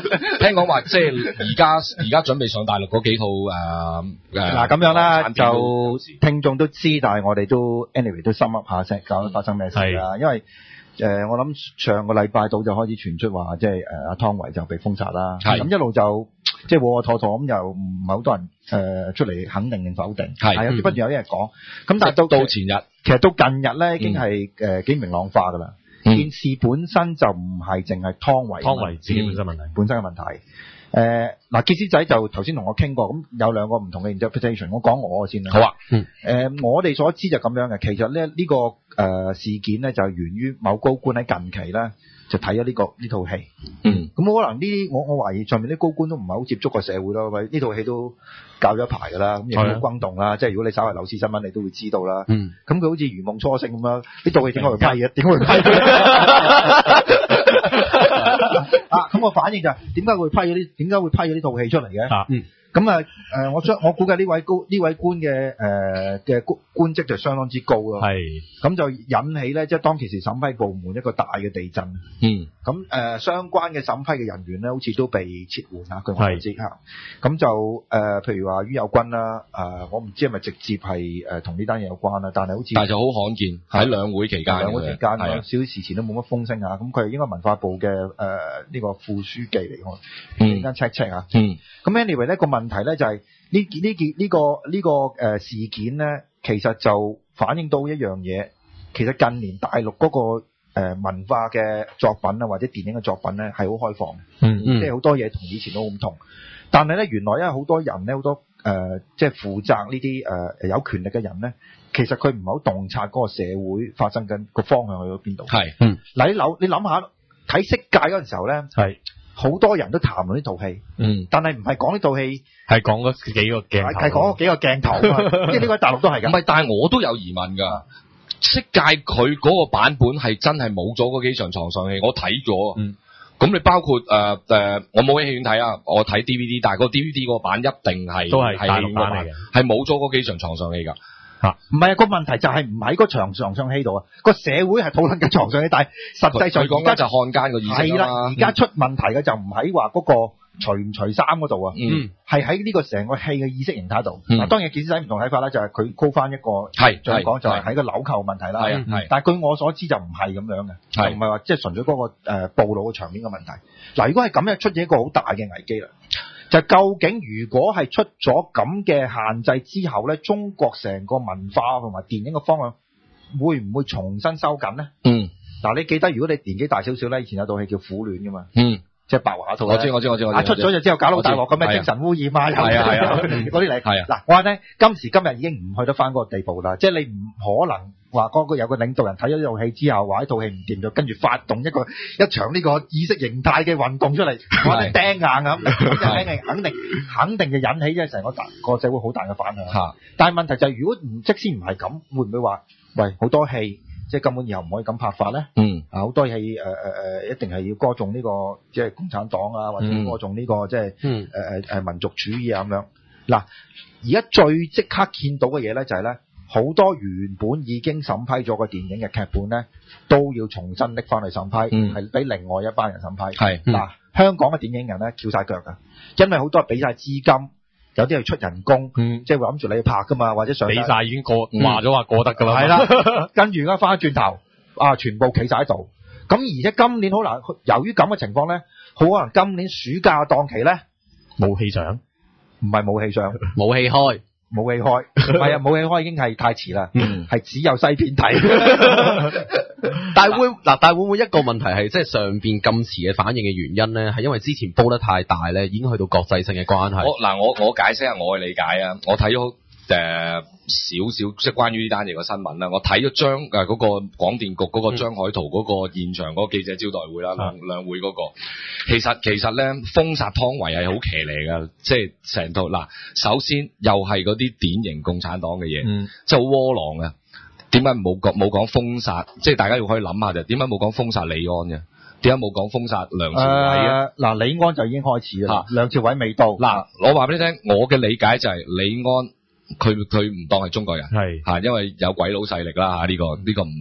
聽講話即係而家準備上大陸嗰幾套嗱咁樣啦，就聽眾都知，但係我哋都 anyway 都心噏下聲，究竟發生咩事啦？因為我諗上個禮拜到就開始傳出話，即係阿湯唯就被封殺啦。咁一路就即係和妥妥咁，又唔係好多人出嚟肯定定否定。係有不斷有啲人講。咁但係到前日， 其實到近日咧，已經係幾明朗化噶啦。件事本身就唔係淨係湯唯自己本身嘅問題。嗱，傑斯仔就頭先同我傾過，咁有兩個唔同嘅 interpretation。我講我先啦。好啊。我哋所知就咁樣嘅。其實咧呢個事件咧就源於某高官喺近期咧就睇咗呢套戲。咁可能呢啲我懷疑上面啲高官都唔係好接觸個社會咯。喂，呢套戲都教咗一排㗎啦，咁亦都轟動啦。即係如果你稍為留意新聞，你都會知道啦。咁佢好似如夢初醒咁樣，呢套戲點解會批嘅？點解會批？咁我反應就係點解會批咗呢套戲出嚟嘅？咁我估計呢位官嘅官職就相當之高咯。咁就引起咧，即係當其時審批部門一個大嘅地震。咁相關嘅審批嘅人員咧，好似都被撤換啦。據我所知嚇。咁就譬如話于友君啦，我唔知係咪直接係同呢單嘢有關啦，但係好似但係就好罕見喺兩會期間少少時前都冇乜風聲啊。咁佢係應該文化部嘅呢個副書記嚟嘅，陣間 check 啊。咁 anyway 呢個問題咧就係呢個事件咧，其實就反映到一樣嘢。其實近年大陸嗰個文化嘅作品啊，或者電影嘅作品咧係好開放，即係好多嘢同以前都好唔同。但係咧原來因為好多人咧，好多即係負責呢啲有權力嘅人咧，其實佢唔係好洞察嗰個社會發生緊個方向去到邊度。嗱你諗下睇色戒嗰陣時候咧，好多人都談論呢套戲，但係唔係講呢套戲，係講嗰幾個鏡頭，係講嗰幾個鏡頭啊！即係呢個喺大陸都係㗎。 唔係，但係我都有疑問㗎。色戒佢嗰個版本係真係冇咗嗰幾場床上戲，我睇咗。咁你包括我冇喺戲院睇啊，我睇 DVD， 但係個 DVD 嗰個版一定係都係大陸版嚟嘅，係冇咗嗰幾場床上戲㗎。 唔係啊，個問題就係唔喺個床上戲度啊，個社會係討論緊床上戲，但係實際上而家就漢奸個意識啦。 而家出問題嘅就唔喺話嗰個除唔除衫嗰度啊，係喺呢個成個戲嘅意識形態度。嗱，當然傑斯仔唔同睇法啦，就係佢高翻一個再講就係喺個紐扣問題啦。但係據我所知就唔係咁樣嘅，就唔係話即係純粹嗰個暴露嘅場面嘅問題。嗱，如果係咁樣，出現一個好大嘅危機啦。就究竟如果係出咗咁嘅限制之後咧，中國成個文化同埋電影嘅方向會唔會重新收緊咧？嗱，你記得如果你年紀大少少咧，以前有套戲叫《苦戀》噶嘛，即係白話套。我知。出咗就之後搞到大鑊咁嘅精神污染啊，嗰啲嚟。嗱，我話咧，今時今日已經唔去得翻嗰個地步啦，即係你唔可能話嗰個有個領導人睇咗呢套戲之後，話呢套戲唔掂就跟住發動一場呢個意識形態嘅運動出嚟，話你釘硬咁，肯定就引起即係成個社會好大嘅反響。但係問題就係如果即使唔係咁，會唔會話喂好多戲即係根本以後唔可以咁拍法咧？好多戲一定係要歌頌呢個即係共產黨啊，或者歌頌呢個即係民族主義啊咁樣。嗱，而家最即刻見到嘅嘢咧就係咧。好多原本已經審批咗個電影嘅劇本咧，都要重新拎翻去審批，係俾另外一班人審批。嗱，香港嘅電影人咧翹晒腳㗎，因為好多係俾晒資金，有啲係出人工，即係會諗住你去拍㗎嘛，或者上俾晒已經過話咗話過得㗎啦。係啦，跟住而家翻轉頭，全部企晒喺度。咁而且今年好難，由於咁嘅情況咧，好可能今年暑假檔期咧冇戲上，唔係冇戲上，冇戲開。冇戲開，係啊，冇戲開已經係太遲啦，係只有西片睇。 但係會唔會一個問題係即係上邊咁遲嘅反應嘅原因咧？係因為之前煲得太大咧，已經去到國際性嘅關係。 我解釋下我嘅理解啊，我睇咗少少即係關於呢單嘢嘅新聞啦。我睇咗嗰個廣電局嗰個張海圖嗰個現場嗰個記者招待會啦，兩會嗰個。其實咧封殺湯唯係好騎呢㗎，即係成套嗱。首先又係嗰啲典型共產黨嘅嘢，即係好窩囊啊。點解冇講封殺？即係大家要可以諗下就點解冇講封殺李安嘅？點解冇講封殺梁朝偉啊？ 嗱，李安就已經開始啦，梁朝偉未到。 嗱，我話俾你聽，我嘅理解就係李安。佢唔當係中國人，係因為有鬼佬勢力啦，呢個唔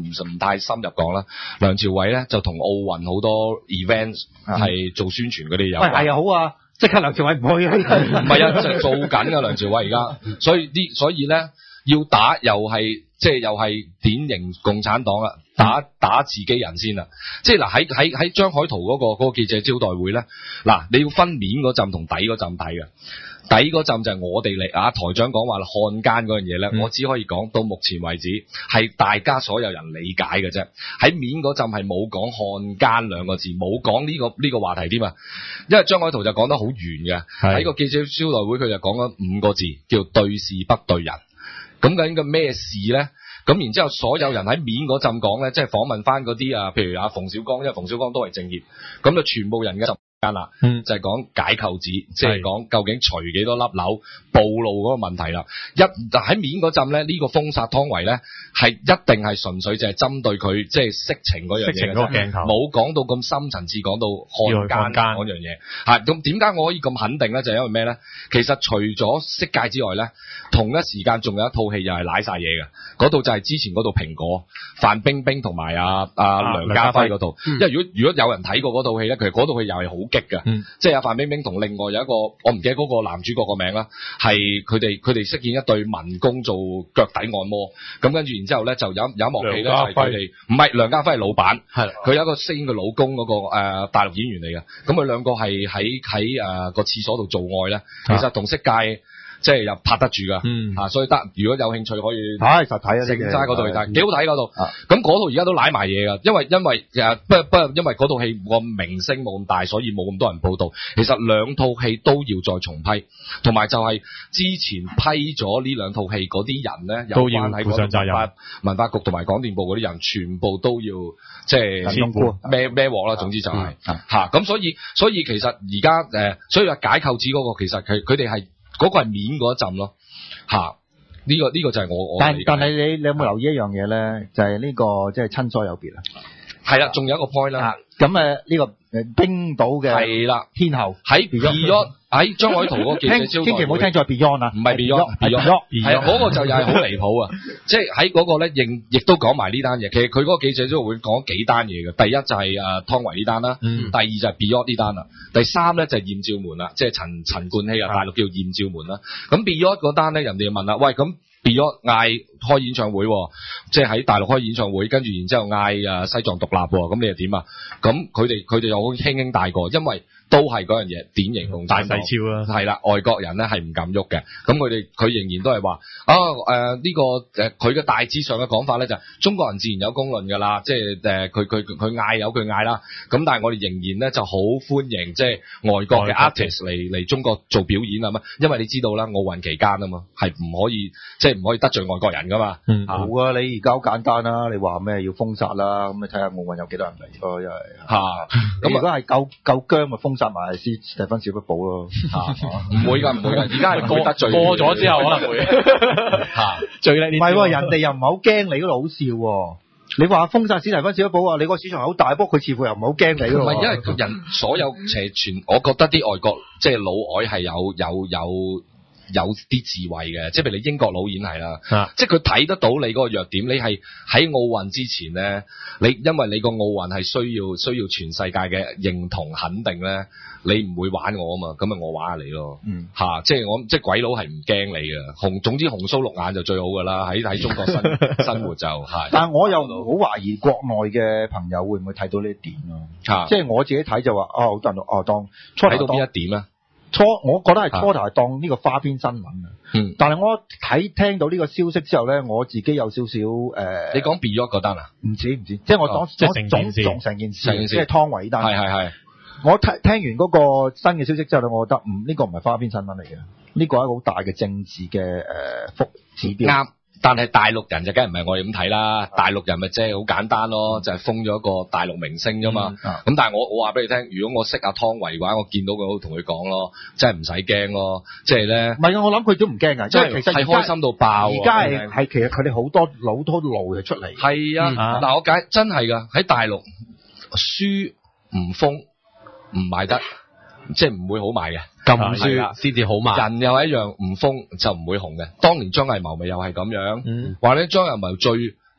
唔太深入講啦。梁朝偉咧就同奧運好多 event 係做宣傳嗰啲有。 喂，係啊，好啊，即刻梁朝偉唔去啊！ 唔係啊，就做緊㗎梁朝偉而家，所以咧要打又係典型共產黨啦，打自己人先啦。即係嗱喺張海圖嗰個記者招待會咧，嗱你要分面嗰陣同底嗰陣睇嘅。底嗰陣就係我哋嚟啊！台長講話漢奸嗰樣嘢咧，我只可以講到目前為止係大家所有人理解嘅啫。喺面嗰陣係冇講漢奸兩個字，冇講呢個話題添啊！因為張海圖就講得好圓嘅，喺個記者招待會佢就講咗5個字，叫對事不對人。咁究竟個咩事咧？咁然之後所有人喺面嗰陣講咧，即係訪問翻嗰啲啊，譬如阿馮小剛，因為馮小剛都係正業，咁就全部人嘅啦，就係講解構子，即係講究竟除幾多粒樓暴露嗰個問題啦。喺面嗰陣咧，呢個封殺湯唯咧係一定係純粹就係針對佢即係色情嗰樣嘢嘅啫，冇講到咁深層次，講到漢奸嗰樣嘢。係咁點解我可以咁肯定咧？就係因為咩咧？其實除咗色戒之外咧，同一時間仲有一套戲又係瀨晒嘢嘅，嗰度就係之前嗰度蘋果范冰冰同埋阿梁家輝嗰度。因為如果有人睇過嗰套戲咧，其實嗰套戲又係好激嘅，即係阿范冰冰同另外有一個我唔記得嗰個男主角個名啦，係佢哋飾演一對民工做腳底按摩，咁跟住然之後咧就有一幕戲咧就係佢哋唔係梁家輝係老闆，係佢有一個飾演佢老公嗰個大陸演員嚟嘅，咁佢兩個係喺個廁所度做愛咧，其實同色戒即係又拍得住噶，所以如果有興趣可以實睇啊，正齋嗰度睇，幾好睇嗰度。咁嗰度而家都瀨埋嘢噶，因為因為嗰套戲個明星冇咁大，所以冇咁多人報道。其實兩套戲都要再重批，同埋就係之前批咗呢兩套戲嗰啲人咧，有關喺嗰度文化局同埋廣電部嗰啲人，全部都要即係孭鑊啦。總之就係咁，所以其實而家所以話解構子嗰個其實佢哋係。嗰個係面嗰一陣咯，呢個就係我。但係你有冇留意一樣嘢咧？就係呢個即係親疏有別啊。係啦， 仲有一個 point 啦。 咁呢個冰島嘅係啦天后喺 Beyond 喺張海圖嗰個記者招待會， 千祈唔好聽錯 Beyond 啊， 唔係 Beyond 係嗰個就又係好離譜啊！即係喺嗰個咧亦都講埋呢單嘢。其實佢嗰個記者招待會講幾單嘢嘅。第一就係湯唯呢單啦，第二就係 Beyond 呢單啦，第三咧就係艷照門啦，即係陳冠希啊，大陸叫艷照門啦。咁 Beyond 嗰單咧，人哋就問啦，喂咁。Beyond 嗌開演唱會，即係喺大陸開演唱會，跟住然之後嗌西藏獨立，咁你又點啊？咁佢哋又好輕輕帶過，因為都係嗰樣嘢，典型共產黨大細超啦，係啦，外國人咧係唔敢喐嘅，咁佢仍然都係話呢個佢嘅大致上嘅講法咧就係中國人自然有公論㗎啦，即係佢嗌有佢嗌啦，咁但係我哋仍然咧就好歡迎即係外國嘅 artist 嚟中國做表演啊嘛，因為你知道啦，奧運期間啊嘛，係唔可以即係唔可以得罪外國人㗎嘛。 好啊，你而家好簡單啦，你話咩要封殺啦，咁你睇下奧運有幾多人嚟咯，因為咁如果係夠僵咪封殺埋史蒂芬小不寶咯， 唔會㗎，而家係過咗之後可能會最叻呢？ 唔係喎，人哋又唔係好驚你嗰度好笑喎。你話封殺史蒂芬小不寶啊，你個市場好大，不過佢似乎又唔係好驚你喎。 唔係，因為人所有全，我覺得啲外國即係老外係有啲智慧嘅，即係譬如你英國佬演係啦，即係佢睇得到你嗰個弱點，你係喺奧運之前咧，因為你個奧運係需要全世界嘅認同肯定咧，你唔會玩我啊嘛，咁咪我玩下你咯，即係鬼佬係唔驚你嘅，總之紅鬚綠眼就最好噶啦，喺中國生活就係。但係我又好懷疑國內嘅朋友會唔會睇到呢一點咯，即係我自己睇就話好多人當初睇到邊一點啊？我覺得係初頭係當呢個花邊新聞啊，但係我聽到呢個消息之後咧，我自己有少少你講 Beyond 嗰單啊？唔知，即係我講成件事，即係湯唯呢單。係。我聽完嗰個新嘅消息之後咧，我覺得呢個唔係花邊新聞嚟嘅，呢個係一個好大嘅政治嘅指標。啱。但係大陸人就梗係唔係我哋咁睇啦，大陸人咪即係好簡單咯，就係封咗一個大陸明星啫嘛。咁但係我話俾你聽，如果我識阿湯唯嘅話，我見到佢，我同佢講咯，真係唔使驚咯，即係咧。唔係啊，我諗佢都唔驚噶，即係其實係開心到爆。而家係其實佢哋好多路就出嚟。係啊，嗱我解真係噶，喺大陸書唔封唔賣得。即係唔會好賣嘅，禁書先至好賣。人又係一樣，唔封就唔會紅嘅。當年張藝謀咪又係咁樣，話咧張藝謀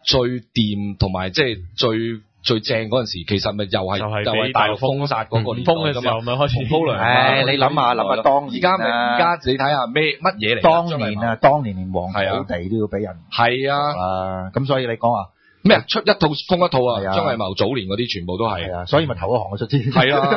最掂同埋即係最正嗰陣時，其實咪又係大陸封殺嗰個年代封嘅時候咪開始。 你諗下當年而家你睇下乜嘢嚟？ 當年連黃土地都要俾人係啊， 咁所以你講話咩出一套封一套啊？張藝謀早年嗰啲全部都係啊， 所以咪投咗行咗出先。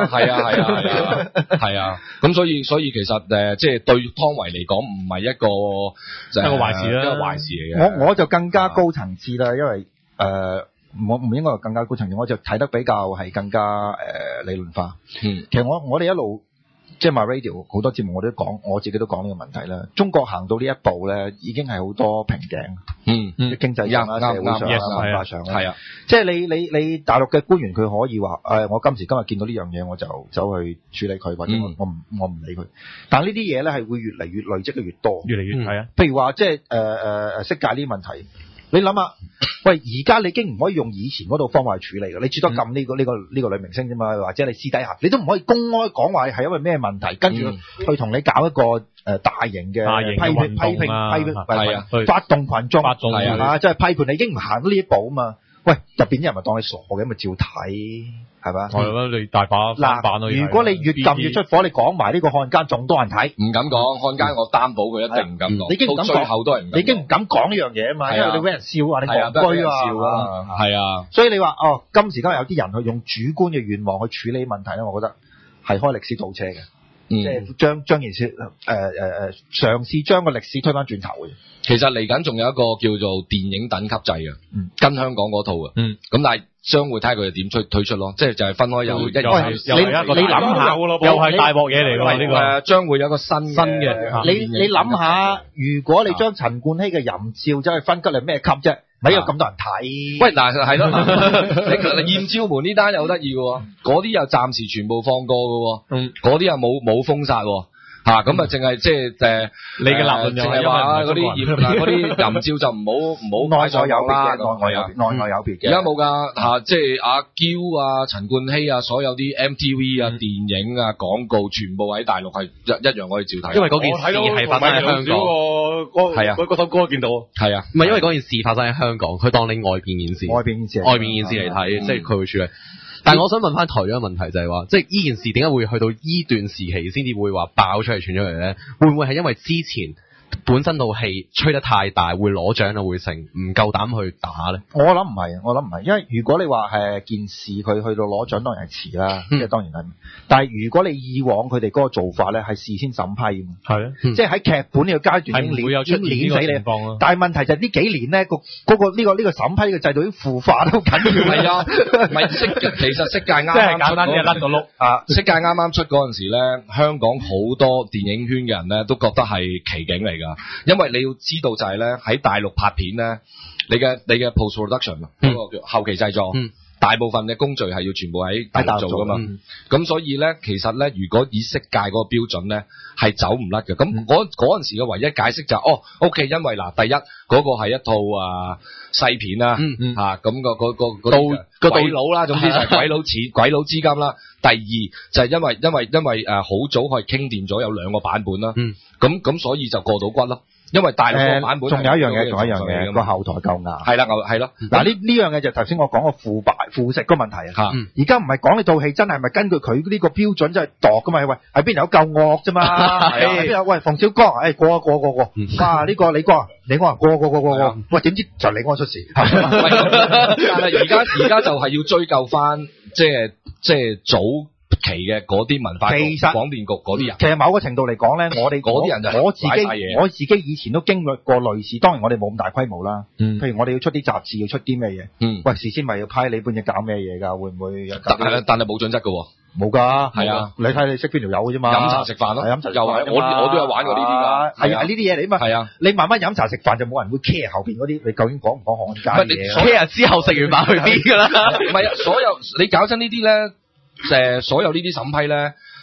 係啊，咁所以其實即係對湯唯嚟講唔係一個壞事啦，一個壞事嚟嘅。 我就更加高層次啦，因為我唔應該更加高層次，我就睇得比較係更加理論化。其實我哋一路即係 MyRadio 好多節目我自己都講呢個問題啦。中國行到呢一步咧，已經係好多瓶頸。經濟上啦、社會上啦、文化上啦。係啊，即係你大陸嘅官員佢可以話我今時今日見到呢樣嘢我就走去處理佢，或者我唔理佢。但係呢啲嘢咧係會越嚟越累積嘅越多， 越嚟越係啊。 譬如話即係色戒呢啲問題。你諗下，喂，而家你已經唔可以用以前嗰套方法去處理㗎，你最多撳呢個女明星啫嘛，或者你私底下，你都唔可以公開講話係因為咩問題，跟住去同你搞一個大型嘅批評發動群眾，即係批判你已經唔行呢一步啊嘛。喂，入邊啲人咪當你傻嘅，咪照睇，係嘛？ 係咯，你大把翻版咯。 如果你越撳越出火，你講埋呢個漢奸，仲多人睇。 唔敢講漢奸，我擔保佢一定唔敢講。 你已經唔敢講，最後都係唔敢講。你已經唔敢講呢樣嘢啊嘛，因為你俾人笑啊，你戇居啊。 係啊。 所以你話今時今日有啲人去用主觀嘅願望去處理問題咧，我覺得係開歷史倒車嘅，即係將件事嘗試將個歷史推翻轉頭嘅。 其實嚟緊仲有一個叫做電影等級制嘅，跟香港嗰套嘅，咁但係將會睇下佢哋點推出咯，即係就係分開有一你諗下，又係大鑊嘢嚟㗎呢個， 將會有一個新嘅， 你諗下，如果你將陳冠希嘅淫照走去分級係咩級啫？咪有咁多人睇？ 喂，嗱係咯，你艷照門呢單又好得意嘅，嗰啲又暫時全部放過嘅，嗰啲又冇封殺。咁啊，淨係即係你嘅立論就係話嗰啲淫照就唔好內外有別嘅，內外有別嘅。 而家冇㗎即係阿嬌啊、陳冠希啊，所有啲 MTV 啊、電影啊、廣告全部喺大陸係一樣可以照睇。 因為嗰件事係發生喺香港， 係啊，嗰首歌見到係啊， 唔係因為嗰件事發生喺香港，佢當你外邊件事嚟睇，即係佢會處理。但係我想問翻台長嘅問題就係話，即係呢件事點解會去到呢段時期先至會話爆出嚟傳出嚟咧？會唔會係因為之前本身套戲吹得太大，會攞獎啊，會成唔夠膽去打咧？ 我諗唔係，因為如果你話件事佢去到攞獎當然係遲啦，即係當然係。但係如果你以往佢哋嗰個做法咧係事先審批，係即係喺劇本呢個階段已經碾死你。但係問題就係呢幾年咧呢個審批嘅制度已經腐化得好緊要。 係啊，唔係其實色戒啱啱出嗰甩到碌啊！ 色戒啱啱出嗰陣時咧，香港好多電影圈嘅人咧都覺得係奇景嚟。因為你要知道就係咧喺大陸拍片咧，你嘅 post production 嗰個叫後期製作，大部分嘅工序係要全部喺大陸做噶嘛。咁所以咧，其實咧，如果以色戒嗰個標準咧，係走唔甩嘅。咁嗰陣時嘅唯一解釋就係OK， 因為嗱，第一嗰個係一套西片啦，咁個鬼佬啦，總之就係鬼佬資金啦。第二就係因為好早可以傾掂咗有兩個版本啦，咁所以就過到骨咯。因為大陸個版本仲有一樣嘢，個後台夠硬。 係啦，係咯。 嗱呢樣嘢就頭先我講個腐蝕個問題啊。而家唔係講你套戲真係咪根據佢呢個標準真係度噶嘛？喂，喺邊有夠惡啫嘛？邊有喂馮小剛？過。哇呢個李哥你講過。喂點知就李哥出事？但係而家就係要追究翻，即係早期嘅嗰啲文化局、廣電局嗰啲人， 其實某個程度嚟講咧，我哋嗰啲人就我自己以前都經歷過類似，當然我哋冇咁大規模啦。譬如我哋要出啲雜誌，要出啲咩嘢？喂，事先咪要批你半日搞咩嘢㗎？會唔會有？但係冇準則㗎喎。 冇㗎， 係啊， 你睇你識邊條友嘅啫嘛。 飲茶食飯咯，飲茶又係我都有玩過呢啲㗎。 係呢啲嘢嚟啊嘛。係啊，你慢慢飲茶食飯就冇人會 care 後邊嗰啲，你究竟講唔講漢奸嘢 ？care 之後食完飯去邊㗎啦？ 唔係啊，所有你搞親呢啲咧。所有呢啲審批咧，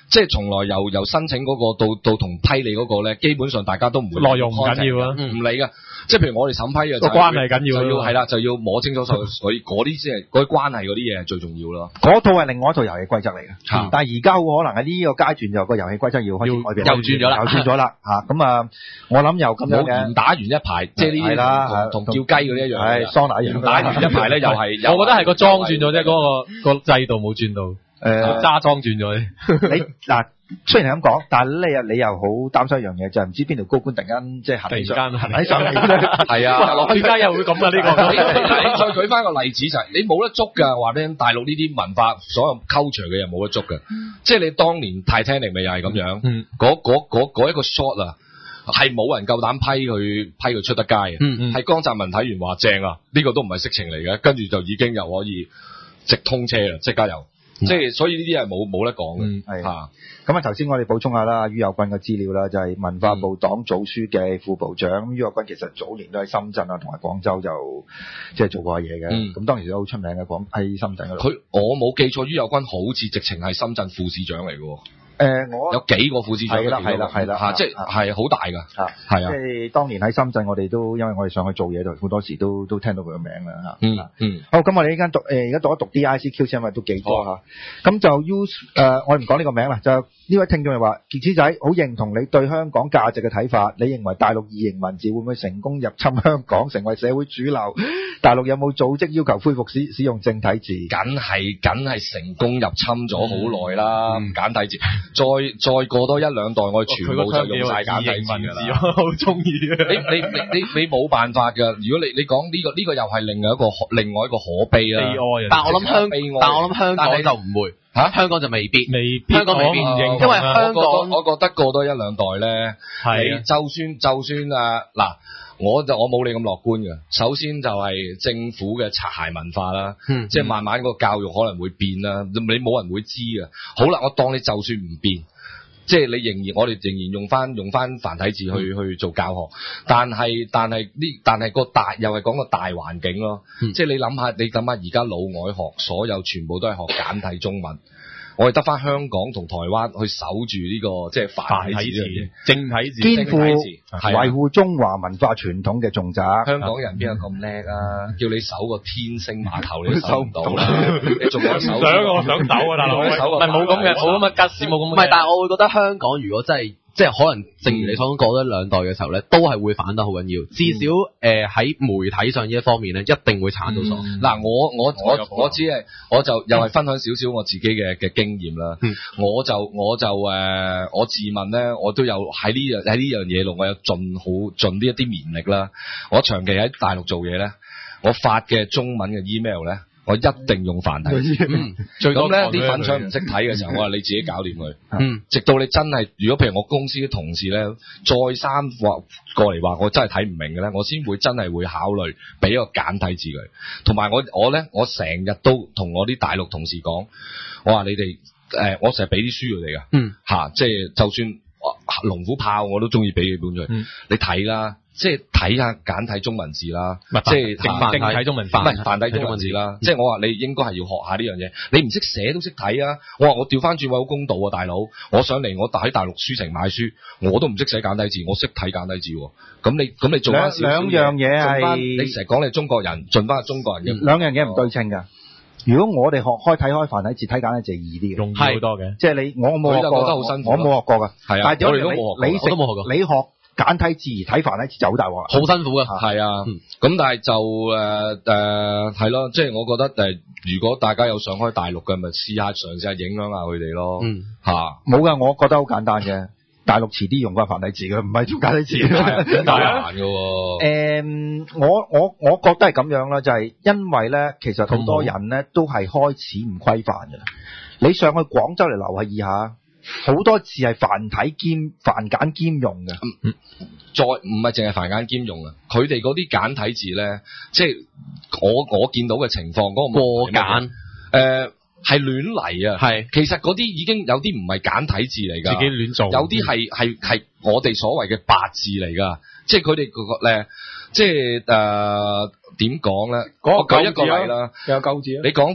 即係從來由申請嗰個到同批你嗰個咧，基本上大家都唔會內容唔緊要啊， 唔理噶。即係譬如我哋審批嘅個關係緊要， 係啦，就要摸清楚所以嗰啲先係嗰啲關係嗰啲嘢係最重要咯。 嗰套係另外一套遊戲規則嚟嘅，但係而家好可能喺呢個階段就個遊戲規則要開始改變， 又轉咗啦咁啊，我諗又咁樣嘅， 嚴打完一排，即係呢啲啦，同叫雞嗰啲一樣， 係桑拿一樣， 打完一排咧又係， 我覺得係個裝轉咗啫，嗰個制度冇轉到，揸裝轉咗啫。 你嗱。雖然係咁講，但係你又好擔心一樣嘢，就係唔知邊條高官突然間即係行喺上嚟， 係啊，落去街又會咁啊！呢個你再舉翻個例子就係你冇得捉㗎，話俾你大陸呢啲文化所有 culture 嘅嘢冇得捉㗎，即係你當年 Titanic 咪又係咁樣，嗰一個 shot 啊，係冇人夠膽批佢出得街嘅，係江澤民睇完話正啊，呢個都唔係色情嚟嘅，跟住就已經又可以直通車啦，即刻又。即係所以呢啲係冇得講嘅，係嚇。 咁啊頭先我哋補充下啦，于友君嘅資料啦，就係文化部黨組書記副部長。于友君其實早年都喺深圳啊，同埋廣州就即係做過下嘢嘅。咁當時都好出名嘅，喺深圳嗰度。 我冇記錯，于友君好似直情係深圳副市長嚟嘅喎。我有幾個副市長， 係啦， 即係好大㗎，係啊。 即係當年喺深圳，我哋都因為我哋上去做嘢，就好多時都聽到佢嘅名啦嚇。好，咁我哋而家讀一讀 DICQ 先，因為都幾多嚇。咁就我哋唔講呢個名啦，就呢位聽眾就話：傑子仔好認同你對香港價值嘅睇法，你認為大陸異形文字會唔會成功入侵香港，成為社會主流？大陸有冇組織要求恢復使用正體字？ 梗係成功入侵咗好耐啦，簡體字。再過多一兩代，我哋全部就用晒簡體字㗎啦。 好中意啊！ 你冇辦法㗎。如果你講呢個又係另外一個可悲啦。 但我諗香港就唔會嚇，香港就未必，香港未必唔認，因為香港我覺得過多一兩代咧，你就算嗱。我冇你咁樂觀嘅。首先就係政府嘅擦鞋文化啦，即係慢慢個教育可能會變啦，你冇人會知嘅。好啦，我當你就算唔變，即係我哋仍然用翻繁體字去做教學，但係又係講個大環境咯，即係你諗下而家老外學所有全部都係學簡體中文。我哋得翻香港同台灣去守住呢個即係繁體字正體字， 肩負維護中華文化傳統嘅重責。 香港人邊有咁叻啊？叫你守個天星碼頭你都守唔到啦！你仲想守？ 我想守啊，大佬！唔係冇咁嘅吉士，冇咁。唔係， 但係我會覺得香港如果真係即係可能，正如你所講過咗兩代嘅時候咧，都係會反得好緊要。至少喺媒體上呢一方面咧，一定會鏟到爽。 嗱，我只係我就又係分享少少我自己嘅經驗啦。我自問咧，我都有喺呢樣嘢度，我有盡呢一啲綿力啦。我長期喺大陸做嘢咧，我發嘅中文嘅 email 咧，我一定用繁體字。咁咧啲粉腸唔識睇嘅時候，我話你自己搞掂佢。直到你真係，如果譬如我公司啲同事咧，再三話過嚟話我真係睇唔明嘅咧，我先會真係會考慮俾一個簡體字佢。同埋我成日都同我啲大陸同事講，我話你哋我成日俾啲書佢哋㗎。即係就算龍虎豹我都中意俾佢本佢。你睇啦。即係睇下簡體中文字啦，即係正體中文字， 唔係繁體中文字啦。即係我話你應該係要學下呢樣嘢，你唔識寫都識睇啊！我話我調翻轉位好公道啊，大佬！我想嚟我喺大陸書城買書，我都唔識寫簡體字，我識睇簡體字喎。咁你做翻少少兩樣嘢係你成日講你係中國人，盡翻係中國人嘅兩樣嘢唔對稱㗎。如果我哋睇開繁體字睇簡體字易啲嘅， 容易好多嘅。 即係我冇學過，我冇學過㗎。係啊，但係你學簡體字睇繁體字就好大鑊， 好辛苦㗎。 係啊，咁但係就係咯，即係我覺得如果大家有上開大陸嘅，咪試下嘗試下影響下佢哋咯。 冇㗎，我覺得好簡單嘅。大陸遲啲用翻繁體字嘅，唔係用簡體字。 好難㗎喎。 我覺得係咁樣啦，就係因為咧，其實好多人咧都係開始唔規範嘅。你上去廣州嚟留意下。好多字係繁簡兼用嘅， 再唔係淨係繁簡兼用啊！佢哋嗰啲簡體字咧，即係我見到嘅情況，嗰個過簡， 係亂嚟啊！係，其實嗰啲已經有啲唔係簡體字嚟㗎， 自己亂做， 有啲係我哋所謂嘅白字嚟㗎，即係佢哋即係點講咧？我舉一個例啦， 有舊字啊！ 你講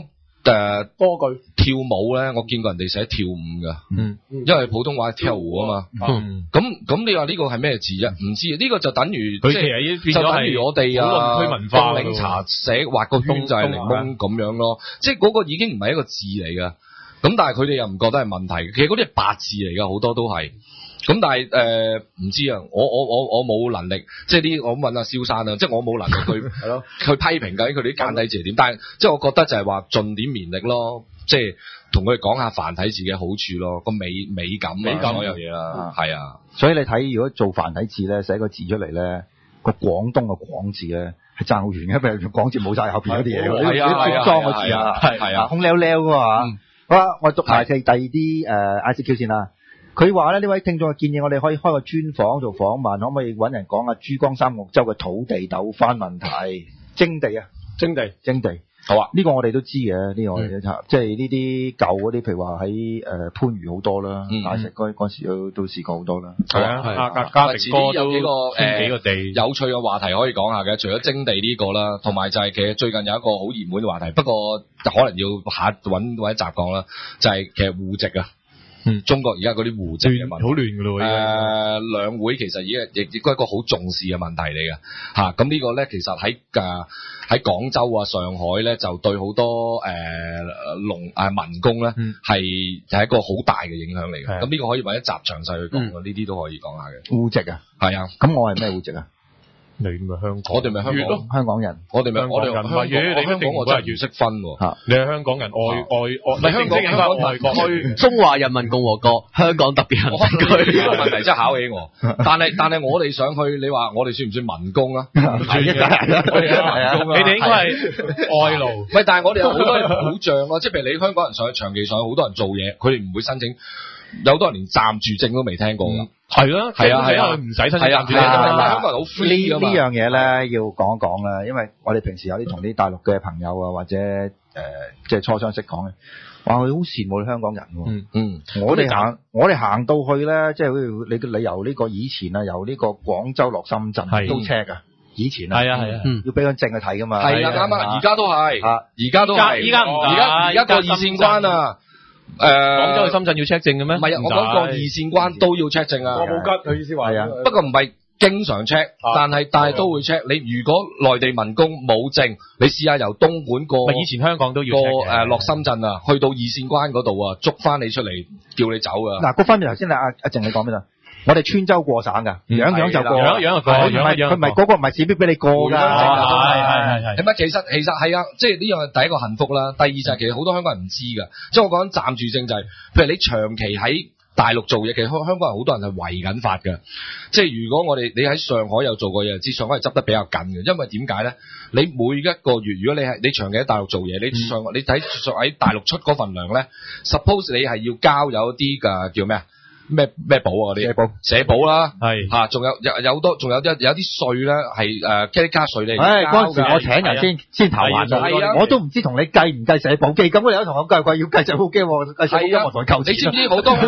多句跳舞咧，我見過人哋寫跳舞㗎，因為普通話係跳舞啊嘛。咁你話呢個係咩字啫？唔知呢個就等於即係就等於我哋凍檸茶寫畫個圈就係檸檬咁樣咯，即係嗰個已經唔係一個字嚟㗎。咁但係佢哋又唔覺得係問題，其實嗰啲係白字嚟㗎，好多都係。咁但係唔知啊，我冇能力，即係啲我問阿蕭生啊，即係我冇能力去係咯，去批評緊佢哋啲簡體字係點。但係即係我覺得就係話盡點綿力咯，即係同佢哋講下繁體字嘅好處咯，個美感啊，所有嘢啦，係啊。 所以你睇如果做繁體字咧，寫個字出嚟咧，個廣東嘅廣字咧係爭好遠嘅，譬如廣字冇晒後邊嗰啲嘢㗎，你要裝個字啊，係啊，空溜溜㗎嘛。好啦，我讀埋第二啲ICQ 先啦。佢話咧，呢位聽眾嘅建議，我哋可以開個專訪做訪問，可唔可以揾人講下珠江三角洲嘅土地糾紛問題？徵地啊，徵地，好啊！呢個我哋都知嘅，呢個我哋都即係呢啲舊嗰啲，譬如話喺番禺好多啦，大石嗰時都試過好多啦。 係啊，家庭哥有幾個地有趣嘅話題可以講下嘅，除咗徵地呢個啦，同埋就係其實最近有一個好熱門嘅話題，不過可能要揾一集講啦，就係其實戶籍啊。中國而家嗰啲戶籍嘅問題好亂㗎咯，兩會其實亦都係一個好重視嘅問題嚟嘅嚇。咁呢個咧其實喺廣州啊、上海咧就對好多民工咧係一個好大嘅影響嚟嘅。咁呢個可以揾一集詳細去講嘅，呢啲都可以講下嘅。 戶籍啊， 係啊。 咁我係咩戶籍啊？ 你咪香港， 我哋咪香港人，我哋香港人，你香港我真係要識分喎。 你係香港人，唔係香港人，外國區， 中華人民共和國香港特別行政區。 呢個問題真係考起我。但係我哋上去，你話我哋算唔算民工啊？ 係啊，你哋應該係外勞。 唔係，但係我哋有好多保障咯。即係譬如你香港人上去長期上去，好多人做嘢，佢哋唔會申請。有好多人連暫住證都未聽過㗎。 係啦，係啊，唔使申請暫住證。香港人好 free 㗎嘛。 呢樣嘢咧要講一講啦，因為我哋平時有啲同啲大陸嘅朋友啊，或者即係初相識講嘅，哇，佢好羨慕你香港人喎。我哋行到去咧，即係好似你由呢個以前啊，由呢個廣州落深圳都 check 㗎。以前啊， 係啊， 要俾張證去睇㗎嘛。 係啊，啱啊，而家都係，而家都係， 依家唔而家過二線關啊。 廣州去深圳要 check 證嘅咩？ 唔係啊，我講過二線關都要 check 證啊。 我冇吉，佢意思話係啊。 不過唔係經常 check，但係都會 check。你如果內地民工冇證，你試下由東莞過， 以前香港都要 check 落深圳啊，去到二線關嗰度啊，捉翻你出嚟，叫你走啊。 嗱，個分別頭先阿靜你講邊度？我哋穿州過省㗎，樣就過， 樣就過， 佢唔係嗰個唔係指標俾你過㗎。 係。咁啊，其實係啊，即係呢樣係第一個幸福啦。第二就係其實好多香港人唔知㗎，即係我講暫住證就係，譬如你長期喺大陸做嘢，其實香港人好多人係違緊法㗎。即係如果你喺上海有做過嘢，知上海係執得比較緊嘅，因為點解咧？你每一個月，如果你長期喺大陸做嘢，你喺大陸出嗰份糧咧 ，suppose 你係要交有啲㗎叫咩啊？咩保啊嗰啲社保啦，係嚇，仲有好多，仲有啲稅咧係credit card稅你嗰陣時我請人先頭還㗎，我都唔知同你計唔計社保基金，咁你有同我計要計社保基金，計社保基金我同你扣錢。 你知唔知好多？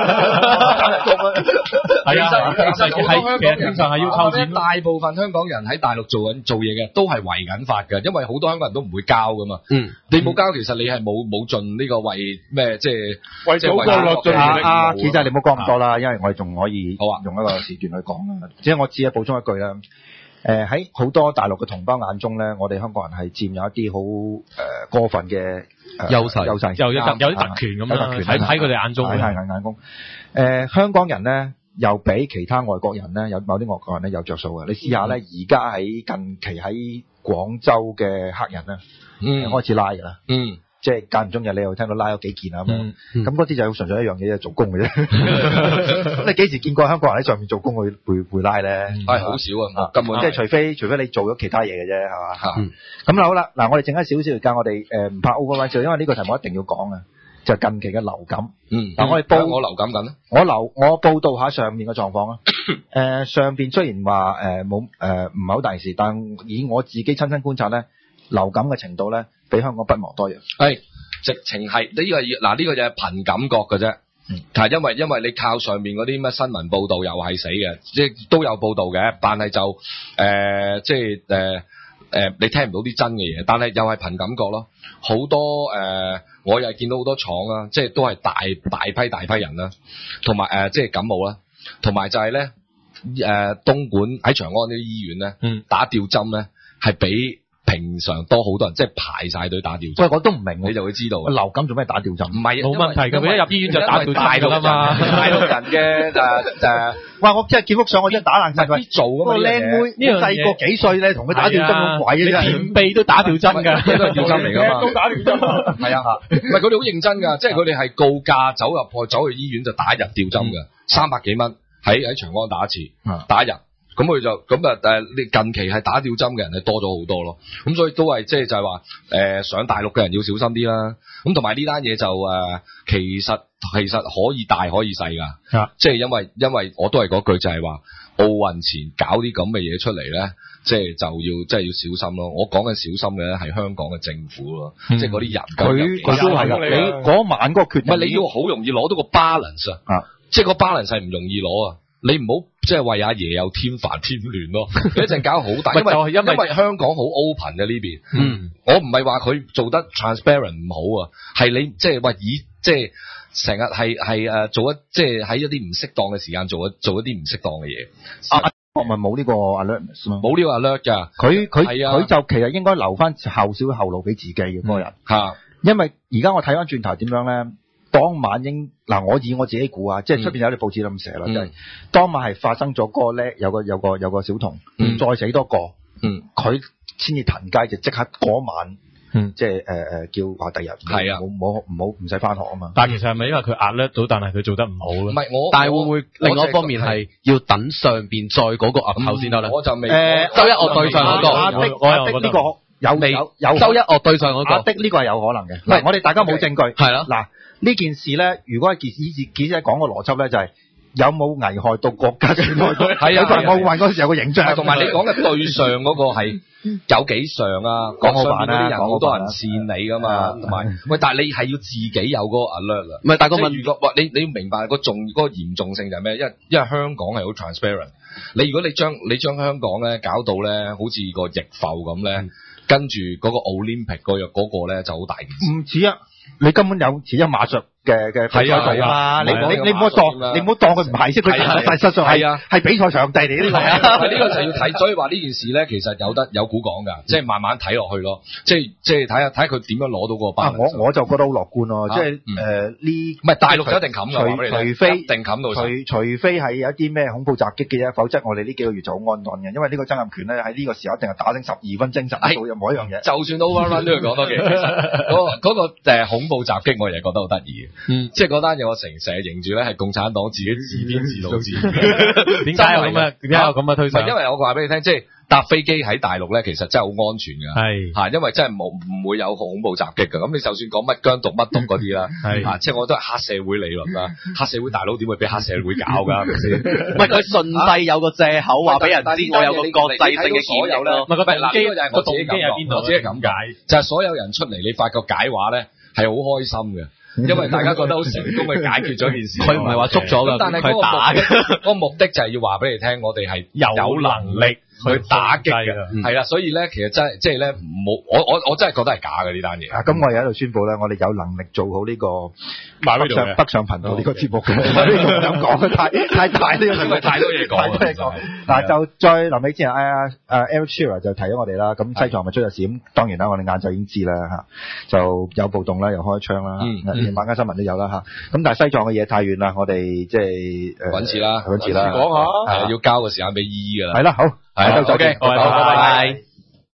係啊，其實正常係要扣錢。大部分香港人喺大陸做嘢嘅都係違緊法㗎，因為好多香港人都唔會交㗎嘛。你冇交，其實你係冇盡呢個為咩即係為祖國落盡力。 其實你冇講咁多啦，因為我哋仲可以用一個時段去講啦。即係我只係補充一句啦。喺好多大陸嘅同胞眼中咧，我哋香港人係佔有一啲好過分嘅優勢，有啲特權咁啦。喺佢哋眼中， 眼中，香港人咧又比其他外國人咧，有某啲外國人咧有着數嘅。你試下咧，而家喺近期喺廣州嘅黑人咧，開始拉㗎啦。即係間唔中日你又聽到拉咗幾件啊咁，咁嗰啲就純粹一樣嘢，做工嘅啫。咁你幾時見過香港人喺上面做工會拉咧？ 係好少啊，根本即係除非你做咗其他嘢嘅啫，係嘛？咁好啦，嗱，我哋剩翻少少時間，我哋唔怕 overrun，因為呢個題目一定要講啊，就係近期嘅流感。嗱，我哋我流感緊啦。 我報道下上面嘅狀況啊。上邊雖然話冇唔係好大事，但以我自己親身觀察咧，流感嘅程度咧，比香港不遑多讓。 係，直情係呢個就係憑感覺嘅啫。係因為你靠上面嗰啲咩新聞報道又係死嘅，即係都有報道嘅，但係就你聽唔到啲真嘅嘢，但係又係憑感覺咯。好多我又係見到好多廠啦，即係都係大批人啦，同埋即係感冒啦，同埋就係咧東莞喺長安呢啲醫院咧，打吊針咧係比平常多好多人，即係排晒隊打吊針。 喂，我都唔明， 你就會知道流感做咩打吊針？唔係冇問題㗎，佢一入醫院就打吊針㗎啦嘛。 大陸人嘅哇！我真係見幅相，我真係打爛晒佢。 做㗎嘛， 個靚妹呢個細個幾歲咧，同佢打吊針咁鬼嘅， 你便秘都打吊針㗎， 都係吊針嚟㗎嘛。 都打吊針。 係啊，唔係佢哋好認真㗎，即係佢哋係告價走去醫院就打一日吊針㗎，300幾蚊喺長安打一次，打一日。咁佢就你近期係打吊針嘅人係多咗好多咯，咁所以都係即係就係話上大陸嘅人要小心啲啦。咁同埋呢單嘢就其實可以大可以細㗎，即係因為我都係嗰句就係話奧運前搞啲咁嘅嘢出嚟咧，即係要小心咯。我講緊小心嘅咧係香港嘅政府咯，即係嗰啲人佢都係㗎。你嗰晚嗰個決定， 唔係你要好容易攞到個 balance 啊，即係個 balance 係唔容易攞啊。你唔好即係為阿爺又添煩添亂咯，一陣搞好大。因為香港好 open 嘅呢邊，我唔係話佢做得 transparent 唔好啊，係你即係話即係成日係做即係喺一啲唔適當嘅時間做一啲唔適當嘅嘢。 我咪冇呢個 alert 嘛， 冇呢個 alert 㗎。 佢就其實應該留翻後少後路俾自己嘅嗰個人嚇，因為而家我睇翻轉頭點樣咧。當晚我以我自己估啊，即係出邊有啲報紙都咁寫啦，即係當晚係發生咗嗰個咧，有個小童，再死多個，佢先至騰雞就即刻嗰晚，即係叫話第日係啊，唔使翻學啊嘛。 但係其實係咪因為佢壓叻到，但係佢做得唔好咧？ 唔係我， 但係會唔會另外一方面係要等上邊再嗰個壓後先得咧？ 我就未周一樂對上嗰個， 我又覺得呢個有周一樂對上嗰個， 呢個係有可能嘅。唔係我哋大家冇證據係咯嗱。呢件事咧，如果係記者講個邏輯咧，就係有冇危害到國家嘅內部？係啊，奧運嗰陣時有個形象， 同埋你講嘅對上嗰個係有幾上啊？講上面嗰啲人好多人扇你噶嘛，同埋喂，但係你係要自己有嗰個 alert 啊。唔係，但係個問如果你要明白嗰個嚴重性就係咩？因為香港係好 transparent。如果你將香港咧搞到咧好似個逆浮咁咧，跟住嗰個 Olympic 嗰個咧就好大件事。唔似啊！你根本有似一馬術嘅比賽度啊！你唔好當佢唔係先，佢實際上係比賽場地嚟呢個。呢個就要睇，所以話呢件事咧，其實有股講㗎，即係慢慢睇落去咯。即係睇下佢點樣攞到嗰個班。 我就覺得好樂觀咯，即係唔係大陸就一定冚㗎， 除非一定冚到。 除非係有一啲咩恐怖襲擊嘅啫，否則我哋呢幾個月就好安頓嘅，因為呢個曾蔭權咧喺呢個時候一定係打醒12分精神做任何一樣嘢。 就算 overrun 都要講多幾句。嗰個恐怖襲擊我亦覺得好得意嘅，即係嗰單嘢我成日認住咧係共產黨自己自編自導自演。點解有咁嘅推測？因為我話俾你聽，即係搭飛機喺大陸咧，其實真係好安全㗎。係因為真係唔會有恐怖襲擊㗎。咁你就算講乜疆獨乜獨嗰啲啦，即係我都係黑社會理論啦。黑社會大佬點會俾黑社會搞㗎？係咪先？ 唔係佢順勢有個借口話俾人知，我有個國際性嘅所有啦。唔係個動機就係我自己感覺，我自己咁解，就係所有人出嚟，你發覺解話咧。係好開心嘅，因為大家覺得好成功去解決咗件事。佢唔係話捉咗㗎，但係嗰個目的就係要話俾你聽，我哋係有能力去打擊嘅，係啦。所以咧，其實真係即係咧，冇我真係覺得係假嘅呢單嘢。 咁我哋喺度宣佈咧，我哋有能力做好呢個北上頻道呢個節目嘅。呢個唔想講太大呢個節目， 太多嘢講。 嗱，就再臨尾之前，Eric Shearer 就提咗我哋啦。咁西藏咪出咗事，咁當然啦，我哋晏晝已經知啦嚇，就有暴動啦，又開槍啦，晚間新聞都有啦嚇。咁但係西藏嘅嘢太遠啦，我哋即係揾次啦， 講下， 要交個時間俾姨㗎啦。 係啦，好， 係，再見，拜拜。